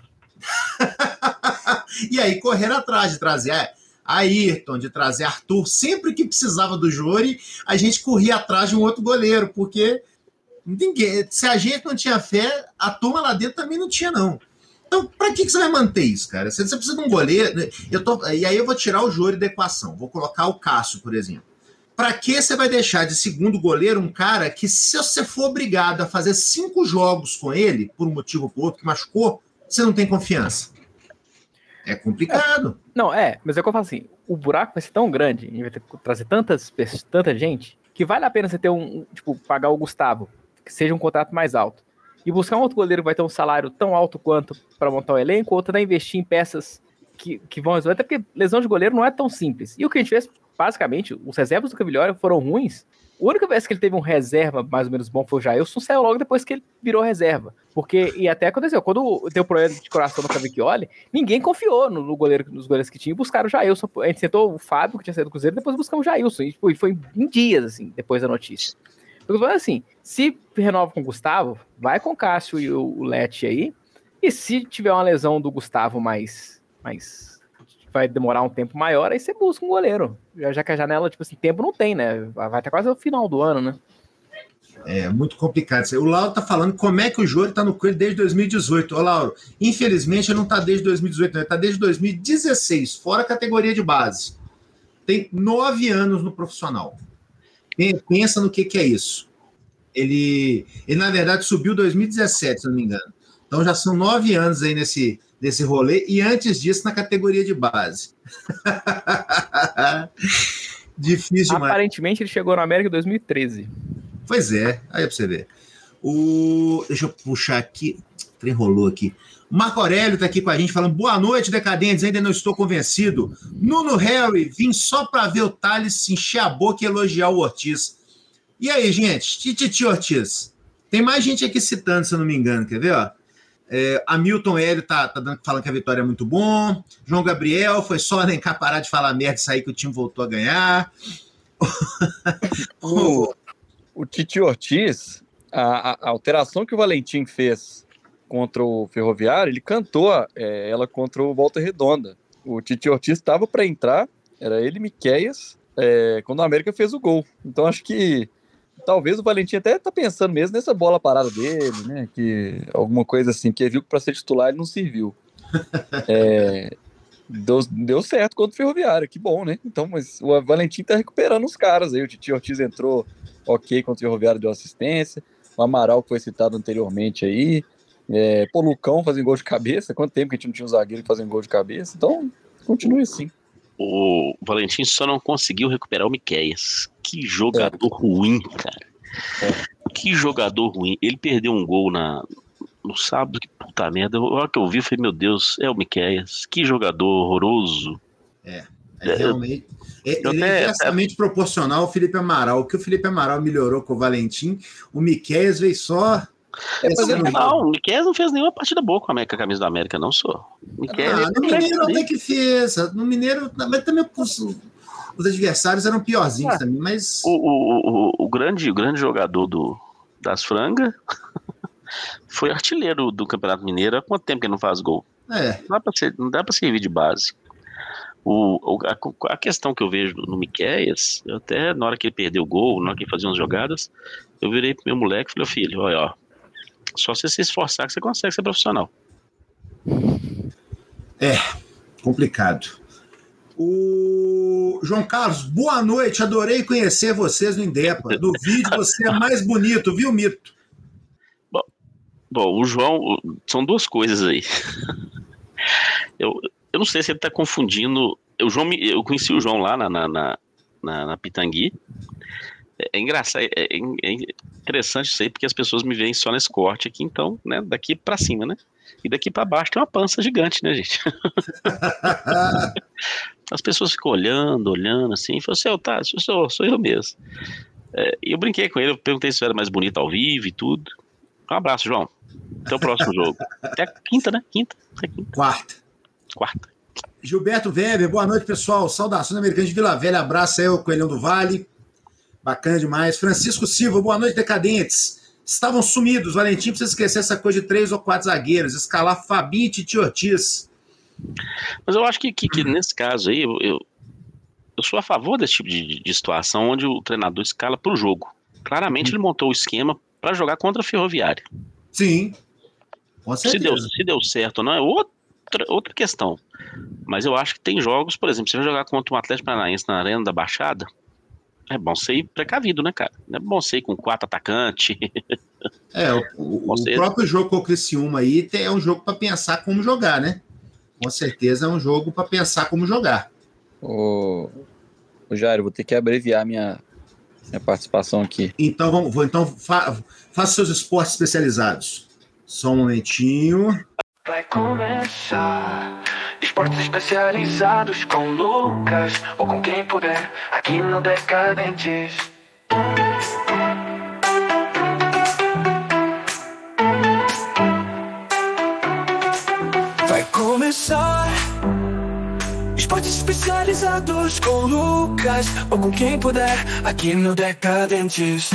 E aí correram atrás de trazer Ayrton, de trazer Arthur. Sempre que precisava do Jori, a gente corria atrás de um outro goleiro, porque ninguém, se a gente não tinha fé, a turma lá dentro também não tinha, não. Então, para que, que você vai manter isso, cara? Você, você precisa de um goleiro. Eu tô, e aí eu vou tirar o Jori da equação. Vou colocar o Cássio, por exemplo. Para que você vai deixar de segundo goleiro um cara que, se você for obrigado a fazer cinco jogos com ele, por um motivo ou por outro, que machucou, você não tem confiança? É complicado. É, não, é, mas é o que eu falo assim: o buraco vai ser tão grande, a gente vai ter que trazer tantas, tanta gente, que vale a pena você ter um, tipo, pagar o Gustavo, que seja um contrato mais alto, e buscar um outro goleiro que vai ter um salário tão alto quanto para montar o elenco, ou tentar investir em peças que, que vão resolver, até porque lesão de goleiro não é tão simples. E o que a gente fez, basicamente, os reservas do Cavicchioli foram ruins. A única vez que ele teve um reserva mais ou menos bom foi o Jailson, saiu logo depois que ele virou reserva. Porque, e até aconteceu, quando deu problema de coração no Cavicchioli, ninguém confiou no, no goleiro, nos goleiros que tinha e buscaram o Jailson. A gente sentou o Fábio, que tinha saído do Cruzeiro, depois buscamos o Jailson. E, tipo, e foi em dias, assim, depois da notícia. Eu falando assim, se renova com o Gustavo, vai com o Cássio e o, o Lete aí, e se tiver uma lesão do Gustavo mais, mais vai demorar um tempo maior, aí você busca um goleiro, já, já que a janela, tipo assim, tempo não tem, né, vai até quase o final do ano, né. É muito complicado. O Lauro tá falando como é que o Jori tá no Coelho desde dois mil e dezoito. Ô, Lauro, infelizmente ele não tá desde dois mil e dezoito, não, ele tá desde dois mil e dezesseis, fora a categoria de base. Tem nove anos no profissional. Pensa no que, que é isso. Ele, ele, na verdade, subiu em dois mil e dezessete, se não me engano. Então já são nove anos aí nesse, nesse rolê, e antes disso na categoria de base. Difícil demais. Aparentemente ele chegou na América em dois mil e treze. Pois é, aí é pra você ver. O, deixa eu puxar aqui, o trem rolou aqui. O Marco Aurélio está aqui com a gente falando: boa noite, decadentes, ainda não estou convencido. Nuno Harry, vim só para ver o Thales se encher a boca e elogiar o Ortiz. E aí, gente, Titi Ortiz, Tem mais gente aqui citando, se eu não me engano, quer ver? Ó? É, Hamilton Hélio tá, tá dando, falando que a vitória é muito bom. João Gabriel, foi só nem cá parar de falar merda e sair que o time voltou a ganhar. o, o Titi Ortiz, a, a alteração que o Valentim fez contra o Ferroviário, ele cantou é, ela contra o Volta Redonda. O Titi Ortiz estava para entrar, era ele e Miqueias, é, quando o América fez o gol. Então acho que talvez o Valentim até tá pensando mesmo nessa bola parada dele, né? Que alguma coisa assim, que ele viu que para ser titular ele não serviu. É, deu, deu certo contra o Ferroviário, que bom, né? Então, mas o Valentim tá recuperando os caras aí. O Titi Ortiz entrou ok contra o Ferroviário, deu assistência. O Amaral, que foi citado anteriormente aí. É, pô, Lucão fazendo gol de cabeça. Quanto tempo que a gente não tinha um zagueiro fazendo gol de cabeça? Então, continue assim. O Valentim só não conseguiu recuperar o Miqueias. Que jogador é. ruim, cara. É. Que jogador ruim. Ele perdeu um gol na, no sábado, que puta merda. A hora que eu vi, eu falei, meu Deus, é o Miqueias. Que jogador horroroso. É, é realmente... É, ele é inversamente proporcional ao Felipe Amaral. O que o Felipe Amaral melhorou com o Valentim, o Miqueias veio só... É, mas não, não, o Miqueias não fez nenhuma partida boa com a, América, com a camisa da América, não sou. Miqueias, ah, no Mineiro até que fez. No Mineiro, mas também os, os adversários eram piorzinhos ah, também, mas. O, o, o, o, grande, o grande jogador do, das frangas foi artilheiro do Campeonato Mineiro. Há quanto tempo que ele não faz gol? É. Não dá pra, ser, não dá pra servir de base. O, a, a questão que eu vejo no Miqueias, eu até na hora que ele perdeu o gol, na hora que ele fazia umas jogadas, eu virei pro meu moleque e falei, filho, olha, ó. Só se você se esforçar que você consegue ser profissional. É, complicado. O João Carlos, boa noite, adorei conhecer vocês no Indepa. No vídeo você é mais bonito, viu, Mito? Bom, bom o João, são duas coisas aí. Eu, eu não sei se ele tá confundindo. O João, eu conheci o João lá na, na, na, na, na Pitangui. É engraçado, é, é interessante isso aí, porque as pessoas me veem só nesse corte aqui, então, né, daqui pra cima, né? E daqui pra baixo tem uma pança gigante, né, gente? As pessoas ficam olhando, olhando, assim, e falam assim, oh, tá, sou, sou eu mesmo. É, e eu brinquei com ele, eu perguntei se eu era mais bonito ao vivo e tudo. Um abraço, João. Até o próximo jogo. Até a quinta, né? Quinta. Até quinta. Quarta. Quarta. Gilberto Weber, boa noite, pessoal. Saudações americanas de Vila Velha, abraço aí, o Coelhão do Vale. Bacana demais. Francisco Silva, boa noite, decadentes. Estavam sumidos. Valentim precisa esquecer essa coisa de três ou quatro zagueiros. Escalar Fabinho e Titi Ortiz. Mas eu acho que, que, que nesse caso aí, eu, eu, eu sou a favor desse tipo de, de situação onde o treinador escala pro jogo. Claramente hum. ele montou o esquema para jogar contra a Ferroviária. Sim. Com certeza. Se deu, se deu certo ou não é outra, outra questão. Mas eu acho que tem jogos, por exemplo, você vai jogar contra um Atlético Paranaense na Arena da Baixada, é bom ser ir precavido, né, cara? É bom ser ir com quatro atacantes. É, o, o, o próprio jogo com o Criciúma aí é um jogo para pensar como jogar, né? Com certeza é um jogo para pensar como jogar. Ô, ô Jairo, vou ter que abreviar minha, minha participação aqui. Então, vamos, vou, então fa, faça seus esportes especializados. Só um momentinho. Vai começar esportes especializados com Lucas ou com quem puder aqui no Decadentes. Vai começar esportes especializados com Lucas ou com quem puder aqui no Decadentes.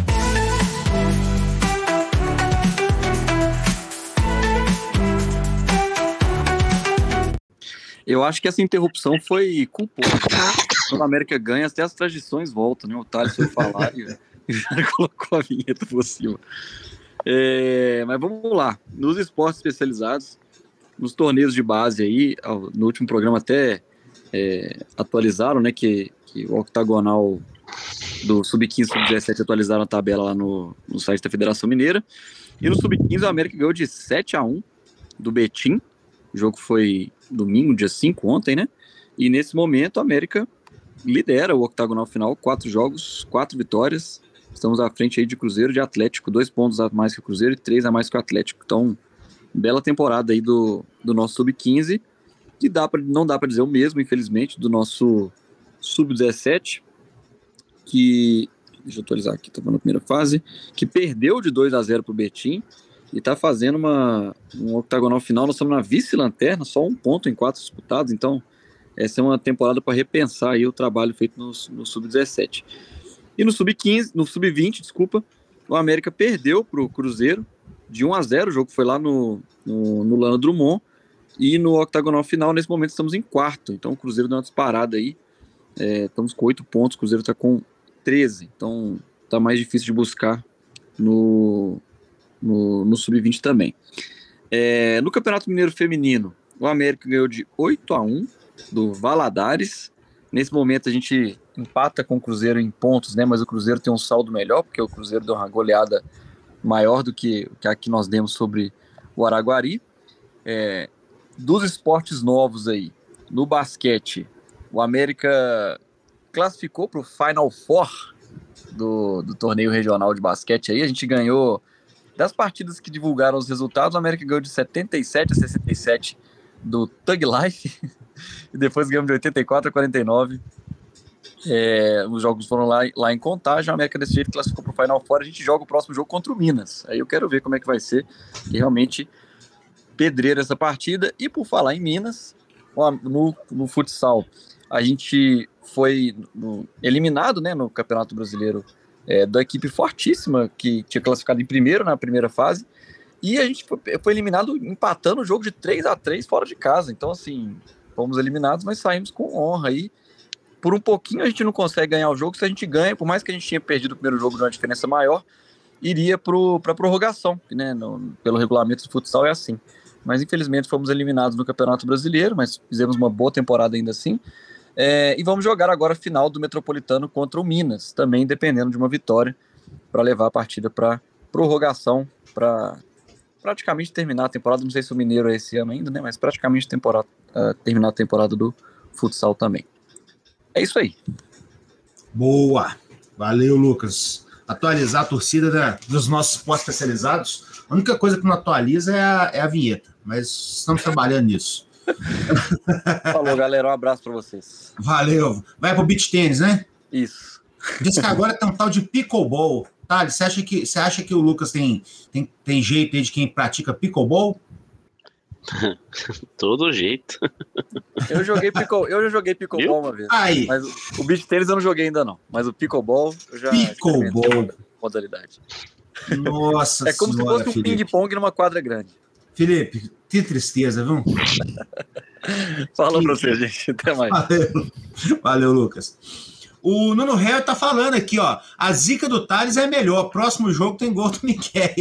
Eu acho que essa interrupção foi culposa. Quando a América ganha, até as tradições voltam, né? O Thales foi falar e já colocou a vinheta por cima. É, mas vamos lá. Nos esportes especializados, nos torneios de base aí, no último programa até é, atualizaram, né? Que, que o octagonal do sub quinze, sub dezessete atualizaram a tabela lá no, no site da Federação Mineira. E no sub quinze, a América ganhou de sete a um do Betim. O jogo foi domingo, dia cinco, ontem, né? E nesse momento a América lidera o octagonal final, quatro jogos, quatro vitórias. Estamos à frente aí de Cruzeiro e de Atlético, dois pontos a mais que o Cruzeiro e três a mais que o Atlético. Então, bela temporada aí do, do nosso sub quinze. E dá pra, não dá para dizer o mesmo, infelizmente, do nosso sub dezessete, que deixa eu atualizar aqui, estava na primeira fase, que perdeu de dois a zero para o Betim e está fazendo uma, um octagonal final. Nós estamos na vice-lanterna, só um ponto em quatro disputados, então essa é uma temporada para repensar aí o trabalho feito no, no sub dezessete. E no sub quinze, no sub vinte, desculpa, o América perdeu para o Cruzeiro de um a zero, o jogo foi lá no, no, no Lano Drummond, e no octagonal final, nesse momento, estamos em quarto, então o Cruzeiro deu uma disparada aí, é, estamos com oito pontos, o Cruzeiro está com treze, então está mais difícil de buscar no, no, no sub vinte também. É, no Campeonato Mineiro Feminino, o América ganhou de oito a um do Valadares. Nesse momento a gente empata com o Cruzeiro em pontos, né? Mas o Cruzeiro tem um saldo melhor, porque o Cruzeiro deu uma goleada maior do que, que a que nós demos sobre o Araguari. É, dos esportes novos aí, no basquete, o América classificou para o Final Four do, do torneio regional de basquete aí. A gente ganhou, das partidas que divulgaram os resultados, o América ganhou de setenta e sete a sessenta e sete do Thug Life e depois ganhamos de oitenta e quatro a quarenta e nove. É, os jogos foram lá, lá em Contagem. A América desse jeito classificou para o Final Four. A gente joga o próximo jogo contra o Minas. Aí eu quero ver como é que vai ser, que realmente pedreira essa partida. E por falar em Minas, no, no futsal, a gente foi no, eliminado, né, no Campeonato Brasileiro, é, da equipe fortíssima que tinha classificado em primeiro na primeira fase, e a gente foi, foi eliminado empatando o jogo de três a três fora de casa. Então, assim, fomos eliminados, mas saímos com honra aí. Por um pouquinho a gente não consegue ganhar o jogo. Se a gente ganha, por mais que a gente tinha perdido o primeiro jogo de uma diferença maior, iria para a prorrogação, né? No, pelo regulamento do futsal é assim. Mas infelizmente fomos eliminados no Campeonato Brasileiro, mas fizemos uma boa temporada ainda assim. É, e vamos jogar agora a final do Metropolitano contra o Minas, também dependendo de uma vitória, para levar a partida para prorrogação, para praticamente terminar a temporada. Não sei se o Mineiro é esse ano ainda, né? Mas praticamente temporada, uh, terminar a temporada do futsal também. É isso aí. Boa! Valeu, Lucas. Atualizar a torcida da, dos nossos esportes especializados. A única coisa que não atualiza é a, é a vinheta, mas estamos trabalhando nisso. Falou, galera. Um abraço para vocês. Valeu. Vai pro beach tênis, né? Isso. Diz que agora tem um tal de pickleball. Tá, você acha que, você acha que o Lucas tem, tem, tem jeito aí de quem pratica pickleball? Todo jeito. Eu joguei pickle, eu já joguei pickleball uma vez. Aí. Mas o, o beach tênis eu não joguei ainda não. Mas o pickleball eu já Pickleball. Modalidade. Nossa É como senhora, se fosse um Felipe. ping-pong numa quadra grande. Felipe, que tristeza, viu? Falou pra você, gente. Até mais. Valeu, Valeu Lucas. O Nuno Réu tá falando aqui, ó. A zica do Thales é melhor. Próximo jogo tem gol do Miguel.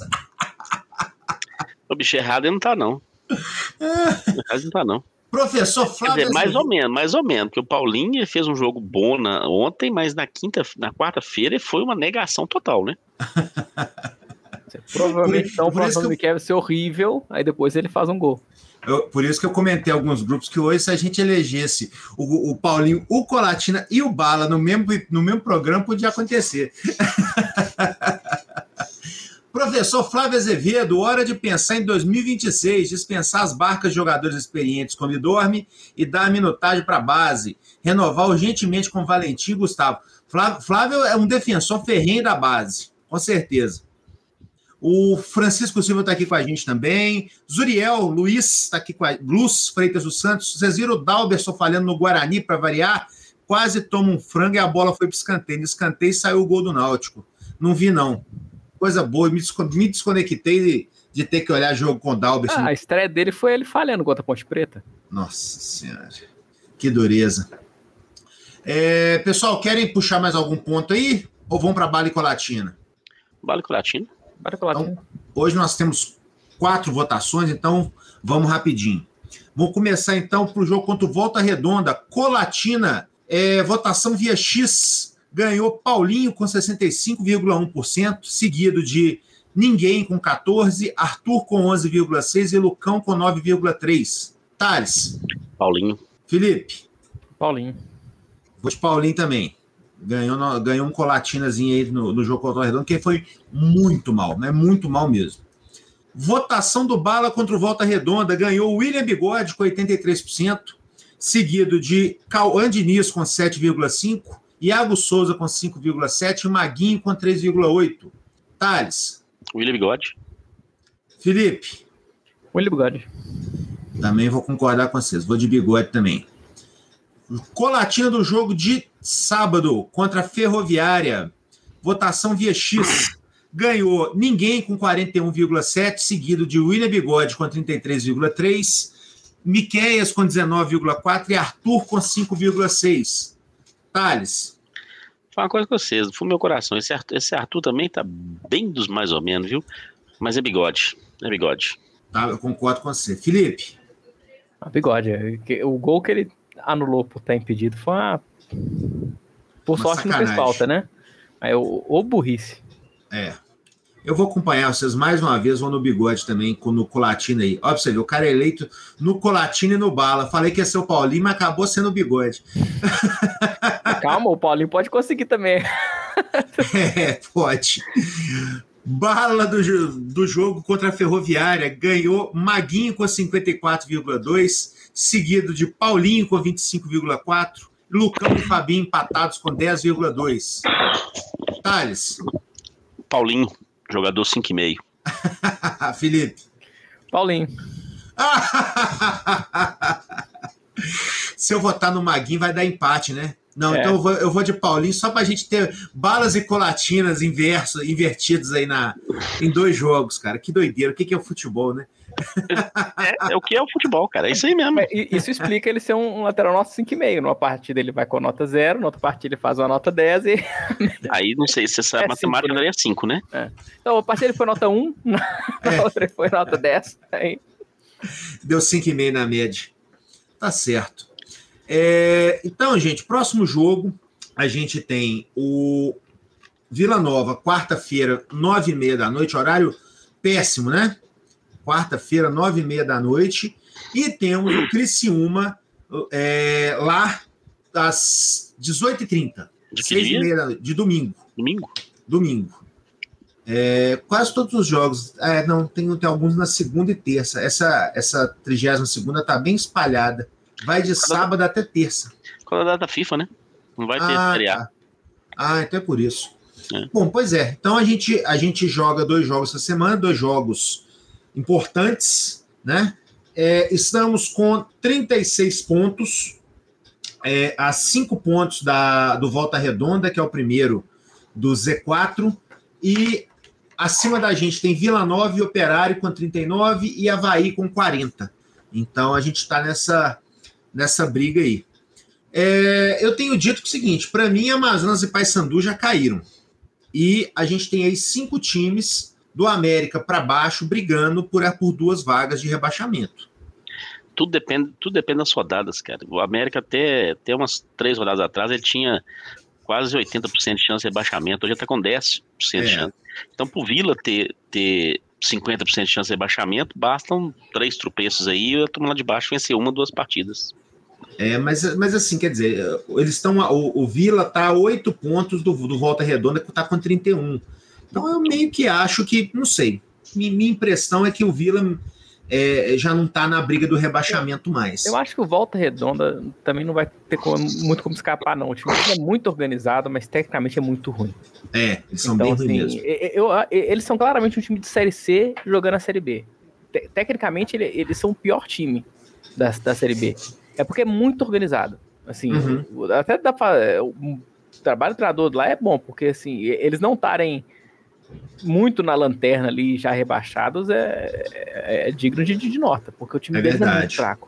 O bicho errado ele não tá, não. Errado não tá, não. Professor Quer Flávio. dizer, mais ou menos, mais ou menos. Porque o Paulinho ele fez um jogo bom na, ontem, mas na quinta, na quarta-feira foi uma negação total, né? Provavelmente Por- então o por isso próximo que eu- Miquel vai ser horrível, aí depois ele faz um gol. Eu- por isso que eu comentei em alguns grupos que hoje, se a gente elegesse o, o Paulinho, o Colatina e o Bala no mesmo, no mesmo programa, podia acontecer. Professor Flávio Azevedo, hora de pensar em dois mil e vinte e seis, dispensar as barcas de jogadores experientes como dorme e dar minutagem para a base, renovar urgentemente com Valentim e Gustavo. Flávio, Flávio é um defensor ferrenho da base, com certeza. O Francisco Silva está aqui com a gente também. Zuriel Luiz está aqui com a Luz Freitas dos Santos. Vocês viram o Dalberson falhando no Guarani para variar? Quase toma um frango e a bola foi para o escanteio. No escanteio saiu o gol do Náutico. Não vi, não. Coisa boa. Me desco- me desconectei de, de ter que olhar jogo com o Dalberson. Ah, a estreia dele foi ele falhando contra a Ponte Preta. Nossa Senhora. Que dureza. É, pessoal, querem puxar mais algum ponto aí? Ou vão para Bala e Colatina? Bala com latino. Bora colar Então, hoje nós temos quatro votações, então vamos rapidinho. Vamos começar então para o jogo contra o Volta Redonda. Colatina, é, votação via X, ganhou Paulinho com sessenta e cinco vírgula um por cento, seguido de Ninguém com quatorze por cento, Arthur com onze vírgula seis por cento e Lucão com nove vírgula três por cento. Thales, Paulinho. Felipe, Paulinho. vou de Paulinho também. Ganhou, no- ganhou um colatinazinho aí no, no jogo contra o Redondo, que foi muito mal, né? Muito mal mesmo. Votação do Bala contra o Volta Redonda, ganhou o William Bigode com oitenta e três por cento, seguido de Cauã Diniz com sete vírgula cinco por cento Iago Souza com cinco vírgula sete e Maguinho com três vírgula oito. Thales. William Bigode. Felipe. William Bigode. Também vou concordar com vocês. Vou de Bigode também. Colatina do jogo de sábado contra a Ferroviária. Votação via X. Ganhou ninguém com quarenta e um vírgula sete, seguido de William Bigode com trinta e três vírgula três, Miqueias com dezenove vírgula quatro e Arthur com cinco vírgula seis. Thales. Fala uma coisa com vocês, foi meu coração. Esse Arthur, esse Arthur também tá bem dos mais ou menos, viu? Mas é Bigode. É Bigode. Tá, eu concordo com você. Felipe. Ah, Bigode. O gol que ele anulou por estar impedido foi uma... Por uma sorte sacanagem. não fez falta, né? Aí, o, o burrice. É. Eu vou acompanhar vocês mais uma vez, vou no Bigode também, no Colatina aí. Ó, pra você ver, o cara é eleito no Colatina e no Bala. Falei que ia ser o Paulinho, mas acabou sendo o Bigode. Calma, o Paulinho pode conseguir também. É, pode. Bala do, do jogo contra a Ferroviária ganhou Maguinho com cinquenta e quatro vírgula dois, seguido de Paulinho com vinte e cinco vírgula quatro, Lucão e Fabinho empatados com dez vírgula dois. Thales. Paulinho, jogador cinco e meio. Felipe. Paulinho. Se eu votar no Maguinho, vai dar empate, né? Não, é. Então eu vou, eu vou de Paulinho só pra gente ter balas e colatinas inverso, invertidos aí na, em dois jogos, cara. Que doideira. O que, que é o futebol, né? É, é o que é o futebol, cara. É isso aí mesmo. Isso explica ele ser um lateral nota cinco e meio. Numa partida ele vai com a nota zero, na outra partida ele faz uma nota dez e... Aí não sei se essa é matemática cinco, né? daria cinco, né? É. Então, a partida ele foi nota um, na É. outra ele foi nota dez. Aí... Deu cinco e meio na média. Tá certo. É, então, gente, próximo jogo, a gente tem o Vila Nova, quarta-feira, nove e meia da noite, horário péssimo, né? Quarta-feira, nove e meia da noite, e temos o Criciúma é, lá às dezoito e trinta, De que seis e dia? meia da noite, de domingo. Domingo? Domingo. É, quase todos os jogos, é, não, tem, tem alguns na segunda e terça. Essa, essa trigésima segunda está bem espalhada. Vai de sábado até terça. Qual é a data FIFA, né? Não vai ter Ah, Série A. tá. Ah, então é por isso. É. Bom, pois é. Então a gente, a gente joga dois jogos essa semana, dois jogos importantes, né? É, estamos com trinta e seis pontos, é, a cinco pontos da, do Volta Redonda, que é o primeiro do Z quatro, e acima da gente tem Vila Nova e Operário com trinta e nove e Avaí com quarenta. Então a gente está nessa, nessa briga aí. É, eu tenho dito que é o seguinte, para mim Amazonas e Paysandu já caíram. E a gente tem aí cinco times do América para baixo brigando por, por duas vagas de rebaixamento. Tudo depende, tudo depende das rodadas, cara. O América até, até umas três rodadas atrás ele tinha quase oitenta por cento de chance de rebaixamento. Hoje está com dez por cento de É. chance. Então, pro Vila ter, ter cinquenta por cento de chance de rebaixamento, bastam três tropeços aí e a turma lá de baixo vencer uma, duas partidas. É, mas, mas assim, quer dizer, eles estão. O, o Vila está a oito pontos do, do Volta Redonda, que está com trinta e um. Então eu meio que acho que, não sei, minha, minha impressão é que o Vila é, já não está na briga do rebaixamento mais. Eu acho que o Volta Redonda também não vai ter como, muito como escapar, não. O time é muito organizado, mas tecnicamente é muito ruim. É, eles são Então, bem assim, ruins mesmo. eu, eu- eles são claramente um time de Série C jogando a Série B. Te- tecnicamente, ele- eles são o pior time da, da Série B. É porque é muito organizado. Assim, Uhum. o- até dá pra, o trabalho do treinador lá é bom, porque assim, eles não estarem muito na lanterna ali, já rebaixados, é, é- é digno de, de nota, porque o time É deles é muito verdade. fraco.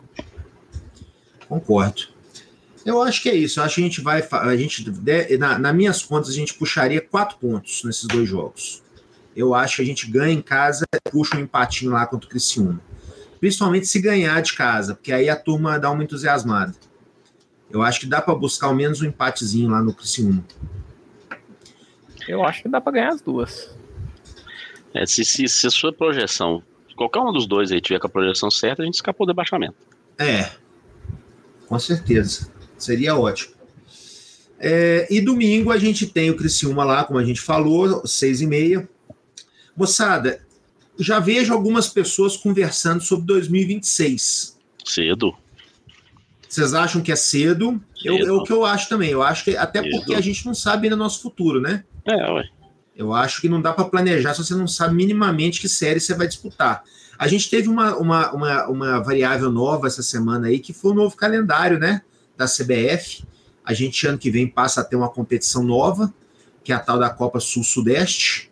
Concordo. Eu acho que é isso. Eu acho que a gente vai. fa- A gente, de- na, nas minhas contas, a gente puxaria quatro pontos nesses dois jogos. Eu acho que a gente ganha em casa e puxa um empatinho lá contra o Criciúma. Principalmente se ganhar de casa, porque aí a turma dá uma entusiasmada. Eu acho que dá para buscar ao menos um empatezinho lá no Criciúma. Eu acho que dá pra ganhar as duas. É, se, se, se a sua projeção, qualquer um dos dois aí tiver com a projeção certa, a gente escapou do rebaixamento. É, com certeza. Seria ótimo. É, e domingo a gente tem o Criciúma lá, como a gente falou, seis e meia. Moçada, já vejo algumas pessoas conversando sobre dois mil e vinte e seis. Cedo. Vocês acham que é cedo? Eu, eu, o que eu acho também, eu acho que até porque a gente não sabe ainda o nosso futuro, né? É, ué. Eu acho que não dá para planejar se você não sabe minimamente que série você vai disputar. A gente teve uma, uma, uma, uma variável nova essa semana aí, que foi o novo calendário, né? Da C B F. A gente, ano que vem, passa a ter uma competição nova, que é a tal da Copa Sul-Sudeste.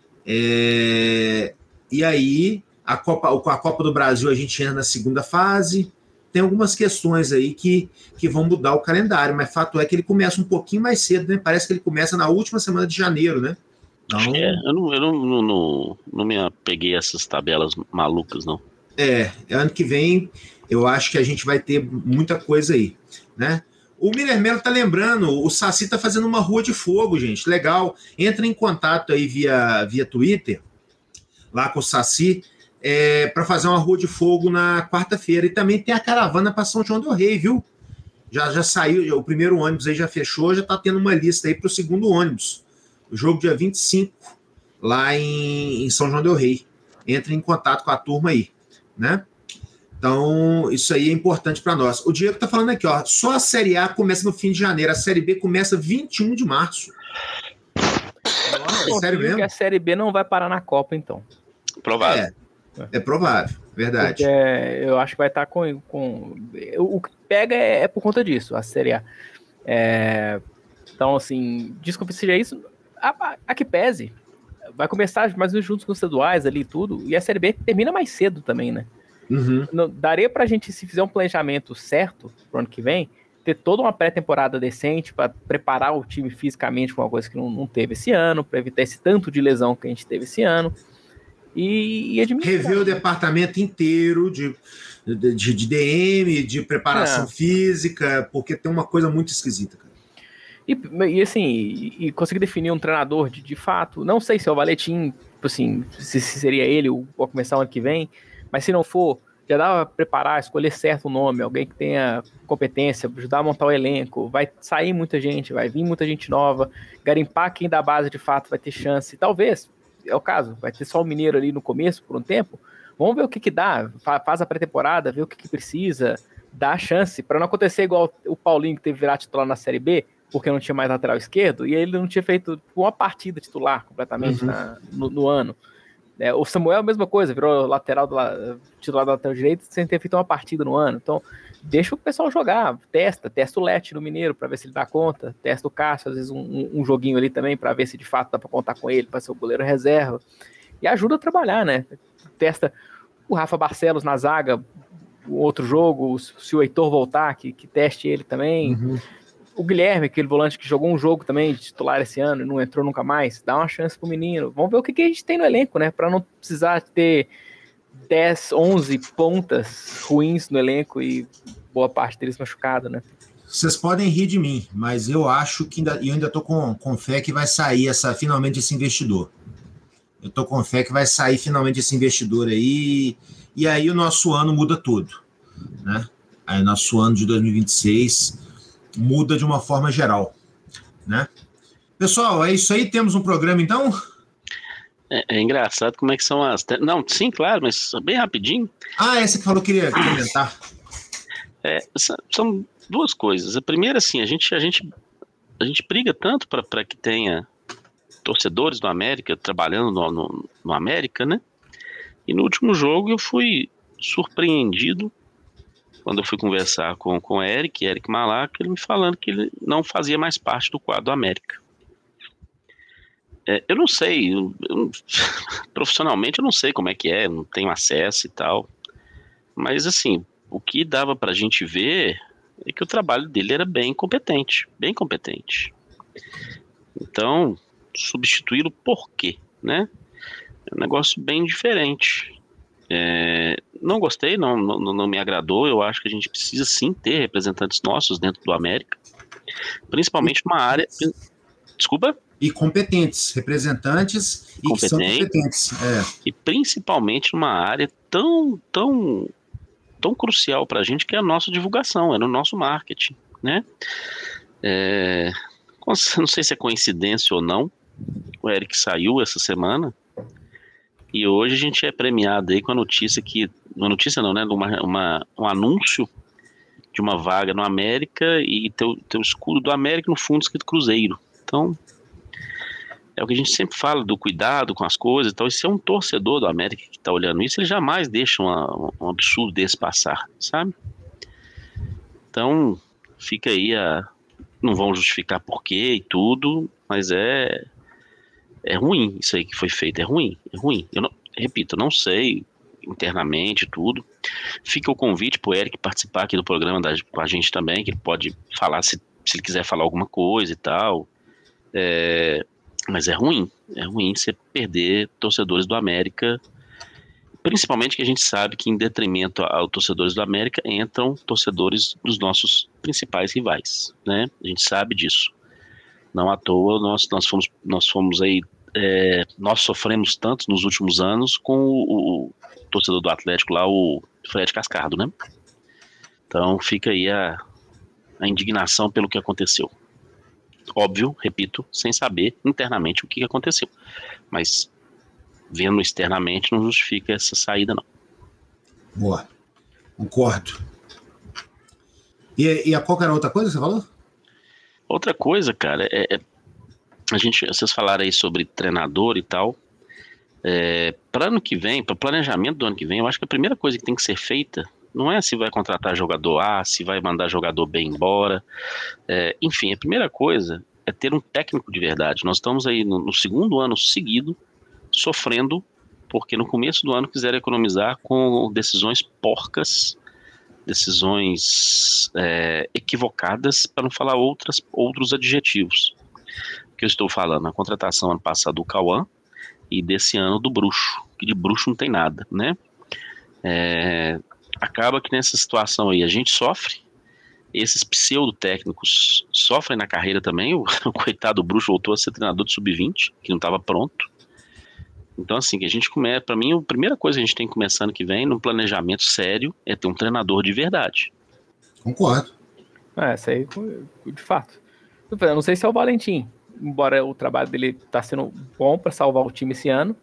É... E aí, a Copa, a Copa do Brasil, a gente entra na segunda fase. Tem algumas questões aí que, que vão mudar o calendário, mas fato é que ele começa um pouquinho mais cedo, né? Parece que ele começa na última semana de janeiro, né? Então... Acho que é. Eu, não, eu não, não, não, não me apeguei a essas tabelas malucas, não. É, ano que vem eu acho que a gente vai ter muita coisa aí, né? O Miller Melo tá lembrando, o Saci tá fazendo uma rua de fogo, gente, legal. Entra em contato aí via, via Twitter, lá com o Saci, é, para fazer uma rua de fogo na quarta-feira. E também tem a caravana para São João del Rei, viu? Já, já saiu, o primeiro ônibus aí já fechou, já tá tendo uma lista aí para o segundo ônibus. O jogo dia vinte e cinco, lá em, em São João del Rei. Entre em contato com a turma aí, né? Então, isso aí é importante para nós. O Diego tá falando aqui, ó, só a Série A começa no fim de janeiro, a Série B começa vinte e um de março. Nossa, é sério mesmo? Que a Série B não vai parar na Copa, então. Provável. É, é provável, verdade. Porque eu acho que vai estar com... com o que pega é, é por conta disso, a Série A. É, então, assim, desculpe se seja isso, a, a, a que pese, vai começar mais juntos com os estaduais ali e tudo, e a Série B termina mais cedo também, né? Uhum. Não, daria pra gente, se fizer um planejamento certo pro ano que vem, ter toda uma pré-temporada decente para preparar o time fisicamente com uma coisa que não, não teve esse ano, para evitar esse tanto de lesão que a gente teve esse ano, e, e administrar. Rever o departamento inteiro de, de, de D M, de preparação é. física, porque tem uma coisa muito esquisita, cara. E, e assim, e, e conseguir definir um treinador de, de fato, não sei se é o Valentim, assim, se, se seria ele o a começar o ano que vem, mas se não for, já dá para preparar, escolher certo o nome, alguém que tenha competência, ajudar a montar o elenco, vai sair muita gente, vai vir muita gente nova, garimpar quem da base de fato vai ter chance, talvez, é o caso, vai ter só o Mineiro ali no começo por um tempo, vamos ver o que que dá, faz a pré-temporada, vê o que que precisa, dá a chance, para não acontecer igual o Paulinho que teve que virar titular na Série B, porque não tinha mais lateral esquerdo, e ele não tinha feito uma partida titular completamente uhum. na, no, no ano. É, o Samuel é a mesma coisa, virou lateral do, titular do lateral direito sem ter feito uma partida no ano. Então, deixa o pessoal jogar, testa, testa o Lete no Mineiro para ver se ele dá conta, testa o Cássio, às vezes um, um, um joguinho ali também para ver se de fato dá para contar com ele, para ser o goleiro reserva. E ajuda a trabalhar, né? Testa o Rafa Barcelos na zaga, o outro jogo, se o Heitor voltar, que, que teste ele também. Uhum. O Guilherme, aquele volante que jogou um jogo também de titular esse ano e não entrou nunca mais, dá uma chance pro menino. Vamos ver o que, que a gente tem no elenco, né? Para não precisar ter dez, onze pontas ruins no elenco e boa parte deles machucado, né? Vocês podem rir de mim, mas eu acho que ainda, eu ainda tô com, com fé que vai sair essa, finalmente esse investidor. Eu tô com fé que vai sair finalmente esse investidor aí, e aí o nosso ano muda tudo, né? Aí o nosso ano de dois mil e vinte e seis muda de uma forma geral, né? Pessoal, é isso aí, temos um programa então? É, é engraçado como é que são as... Não, sim, claro, mas bem rapidinho. Ah, essa que falou que queria comentar. É, são duas coisas. A primeira, assim, a gente, a gente, a gente briga tanto para que tenha torcedores do América trabalhando no, no, no América, né? E no último jogo eu fui surpreendido quando eu fui conversar com, com o Eric, Eric Malac, ele me falando que ele não fazia mais parte do quadro do América. É, eu não sei, eu, eu, profissionalmente eu não sei como é que é, eu não tenho acesso e tal, mas assim, o que dava pra gente ver é que o trabalho dele era bem competente, bem competente. Então, substituí-lo por quê, né? É um negócio bem diferente. É, não gostei, não, não, não me agradou. Eu acho que a gente precisa sim ter representantes nossos dentro do América, principalmente numa área. Desculpa? E competentes, representantes e que são competentes. É. E principalmente numa área tão, tão, tão crucial para a gente, que é a nossa divulgação, é no nosso marketing, né? É, não sei se é coincidência ou não, o Eric saiu essa semana. E hoje a gente é premiado aí com a notícia que... Uma notícia não, né? Uma, uma, um anúncio de uma vaga no América e teu, teu escudo do América no fundo escrito Cruzeiro. Então, é o que a gente sempre fala do cuidado com as coisas. Então, se é um torcedor do América que está olhando isso, ele jamais deixa uma, um absurdo desse passar, sabe? Então, fica aí a... Não vão justificar porquê e tudo, mas é... É ruim isso aí que foi feito, é ruim, é ruim. Eu não, repito, eu não sei internamente tudo. Fica o convite pro Eric participar aqui do programa da, com a gente também, que ele pode falar se, se ele quiser falar alguma coisa e tal. É, mas é ruim, é ruim você perder torcedores do América, principalmente que a gente sabe que em detrimento aos torcedores do América entram torcedores dos nossos principais rivais, né? A gente sabe disso. Não à toa nós, nós fomos, nós fomos aí, é, nós sofremos tanto nos últimos anos com o, o torcedor do Atlético lá, o Fred Cascardo, né? Então fica aí a, a indignação pelo que aconteceu. Óbvio, repito, sem saber internamente o que aconteceu. Mas vendo externamente não justifica essa saída, não. Boa. Concordo. E, e a qual era a outra coisa que você falou? Outra coisa, cara, é, é a gente, vocês falaram aí sobre treinador e tal. É, para ano que vem, para planejamento do ano que vem, eu acho que a primeira coisa que tem que ser feita não é se vai contratar jogador A, se vai mandar jogador B embora. É, enfim, a primeira coisa é ter um técnico de verdade. Nós estamos aí no, no segundo ano seguido sofrendo porque no começo do ano quiseram economizar com decisões porcas, decisões é, equivocadas, para não falar outras, outros adjetivos. Que eu estou falando, a contratação ano passado do Cauã e desse ano do Bruxo, que de Bruxo não tem nada, né? É, acaba que nessa situação aí a gente sofre, esses pseudo-técnicos sofrem na carreira também, o, o coitado do Bruxo voltou a ser treinador de sub vinte, que não estava pronto. Então assim, que a gente começa, para mim a primeira coisa que a gente tem que começar ano que vem, num planejamento sério, é ter um treinador de verdade. Concordo. É, isso aí, de fato. Eu não sei se é o Valentim, embora o trabalho dele tá sendo bom para salvar o time esse ano,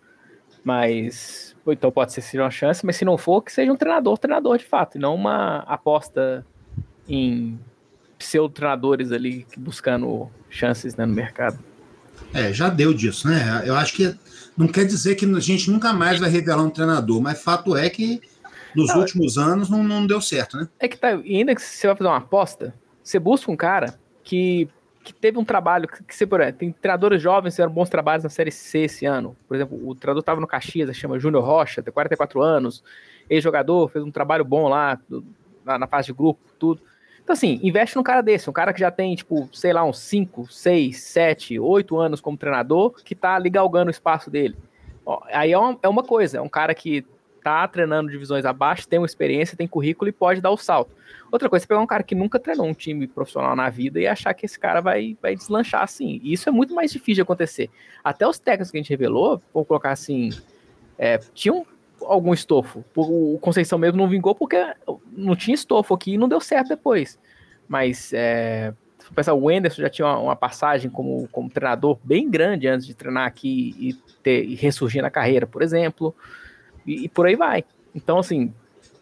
mas então pode ser seja uma chance, mas se não for, que seja um treinador, treinador de fato, e não uma aposta em pseudo-treinadores ali buscando chances, né, no mercado. É, já deu disso, né? Eu acho que não quer dizer que a gente nunca mais vai revelar um treinador, mas fato é que nos não, últimos anos não, não deu certo, né? É que tá, ainda que você vai fazer uma aposta, você busca um cara que que teve um trabalho, que, que você, por exemplo, tem treinadores jovens que fizeram bons trabalhos na Série C esse ano. Por exemplo, o treinador estava no Caxias, chama Júnior Rocha, tem quarenta e quatro anos, ex-jogador, fez um trabalho bom lá, do, na, na fase de grupo, tudo. Então, assim, investe num cara desse, um cara que já tem, tipo, sei lá, uns cinco, seis, sete, oito anos como treinador, que tá ali galgando o espaço dele. Ó, aí é uma, é uma coisa, é um cara que tá treinando divisões abaixo, tem uma experiência, tem currículo e pode dar o salto. Outra coisa, você pegar um cara que nunca treinou um time profissional na vida e achar que esse cara vai, vai deslanchar assim. E isso é muito mais difícil de acontecer. Até os técnicos que a gente revelou, vou colocar assim, é, tinham algum estofo. O Conceição mesmo não vingou porque não tinha estofo aqui e não deu certo depois. Mas, é, se for pensar, o Wenderson já tinha uma, uma passagem como, como treinador bem grande antes de treinar aqui e, ter, e ressurgir na carreira, por exemplo. E, e por aí vai. Então, assim,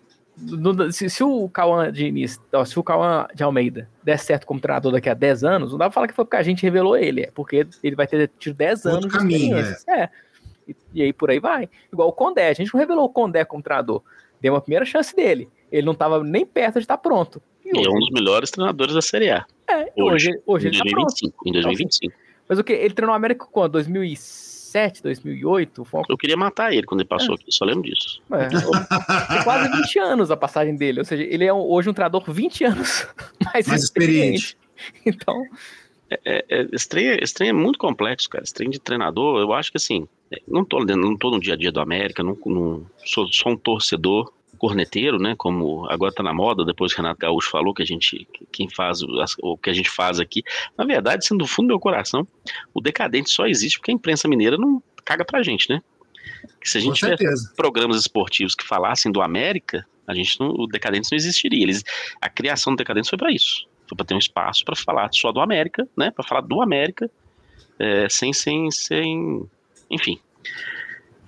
no, se, se o Cauã de início, se o Cauã de Almeida der certo como treinador daqui a dez anos, não dá pra falar que foi porque a gente revelou ele, é porque ele vai ter tido dez anos de caminho, experiência. É. É. E, e aí por aí vai. Igual o Condé, a gente não revelou o Condé como treinador. Deu uma primeira chance dele. Ele não estava nem perto de estar pronto. E hoje, é um dos melhores treinadores da Série A. É, hoje, hoje, hoje em ele dois mil e vinte e cinco, tá pronto. em dois mil e vinte e cinco. Mas o que? Ele treinou o América quando? dois mil e sete, dois mil e oito? Foi uma... Eu queria matar ele quando ele passou é. aqui, só lembro disso. É, tem quase vinte anos a passagem dele. Ou seja, ele é hoje um treinador vinte anos mais, mais experiente. experiente. Então... É, é, é, esse, trem, esse trem é muito complexo, cara. Esse trem de treinador, eu acho que assim, não tô, não tô no dia a dia do América, não, não sou só um torcedor corneteiro, né? Como agora tá na moda, depois que o Renato Gaúcho falou que a gente, quem faz o que a gente faz aqui. Na verdade, sendo do fundo do meu coração, o Decadente só existe porque a imprensa mineira não caga pra gente, né? Que se a gente tivesse programas esportivos que falassem do América, a gente não, o Decadentes não existiria. Eles, a criação do Decadentes foi pra isso. Foi para ter um espaço para falar só do América, né? Para falar do América, é, sem, sem, sem, enfim.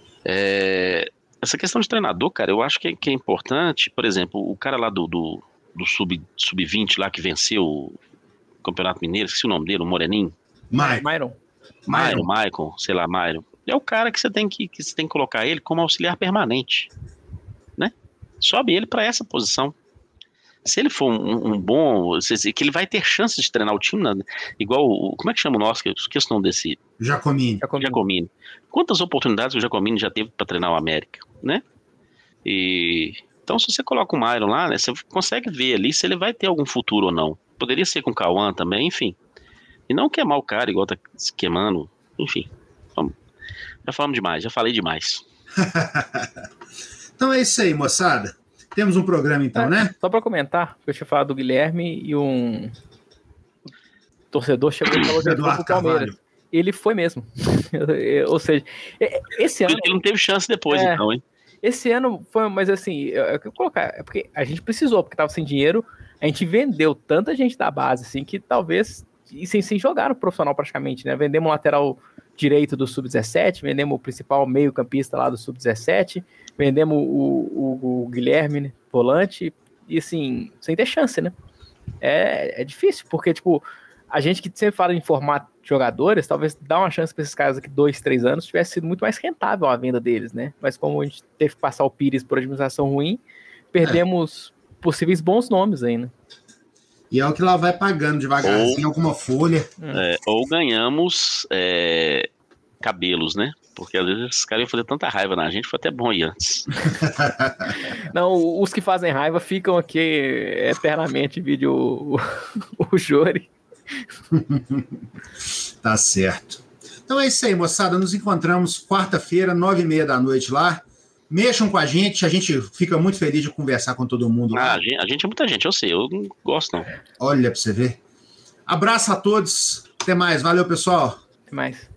É, essa questão de treinador, cara, eu acho que é, que é importante. Por exemplo, o cara lá do, do do sub, sub vinte lá que venceu o Campeonato Mineiro, esqueci o nome dele, o Moreninho. Myron. Myron. Myron, Michael, sei lá, Myron. É o cara que você tem que, que, você tem que colocar ele como auxiliar permanente, né? Sobe ele para essa posição. Se ele for um, um bom, que ele vai ter chance de treinar o time, né? Igual o, como é que chama o nosso, que eu esqueci o nome desse, Giacomini. Giacomini. Quantas oportunidades o Giacomini já teve para treinar o América, né? E então se você coloca o Myron lá, né, você consegue ver ali se ele vai ter algum futuro ou não. Poderia ser com o Cauã também, enfim. E não queimar o cara igual tá se queimando, enfim. Vamos. Já falamos demais, já falei demais. Então é isso aí, moçada. Temos um programa então, é, né? Só para comentar, eu tinha falado do Guilherme e um torcedor chegou e falou que ele foi pro Palmeiras. Carvalho. Ele foi mesmo. Ou seja, esse ano... Ele não teve chance depois, é, então, hein? Esse ano foi, mas assim, eu, eu colocar, é porque a gente precisou, porque tava sem dinheiro, a gente vendeu tanta gente da base, assim, que talvez, e sem, sem jogar no profissional praticamente, né? Vendemos o lateral direito do sub dezessete, vendemos o principal meio campista lá do sub dezessete, vendemos o, o, o Guilherme, né, volante, e assim, sem ter chance, né? É, é difícil, porque, tipo, a gente que sempre fala em formar jogadores, talvez dar uma chance para esses caras aqui dois, três anos tivesse sido muito mais rentável a venda deles, né? Mas como a gente teve que passar o Pires por administração ruim, perdemos é. possíveis bons nomes aí, né? E é o que lá vai pagando devagarzinho, ou, alguma folha. É, ou ganhamos é, cabelos, né? Porque às vezes esses caras iam fazer tanta raiva na gente, foi até bom ir antes. Não, os que fazem raiva ficam aqui eternamente, vídeo o, o, o Jori. Tá certo. Então é isso aí, moçada. Nos encontramos quarta-feira, nove e meia da noite lá. Mexam com a gente, a gente fica muito feliz de conversar com todo mundo lá. Ah, a, gente, a gente é muita gente, eu sei, eu não gosto não. Olha pra você ver. Abraço a todos, até mais, valeu pessoal. Até mais.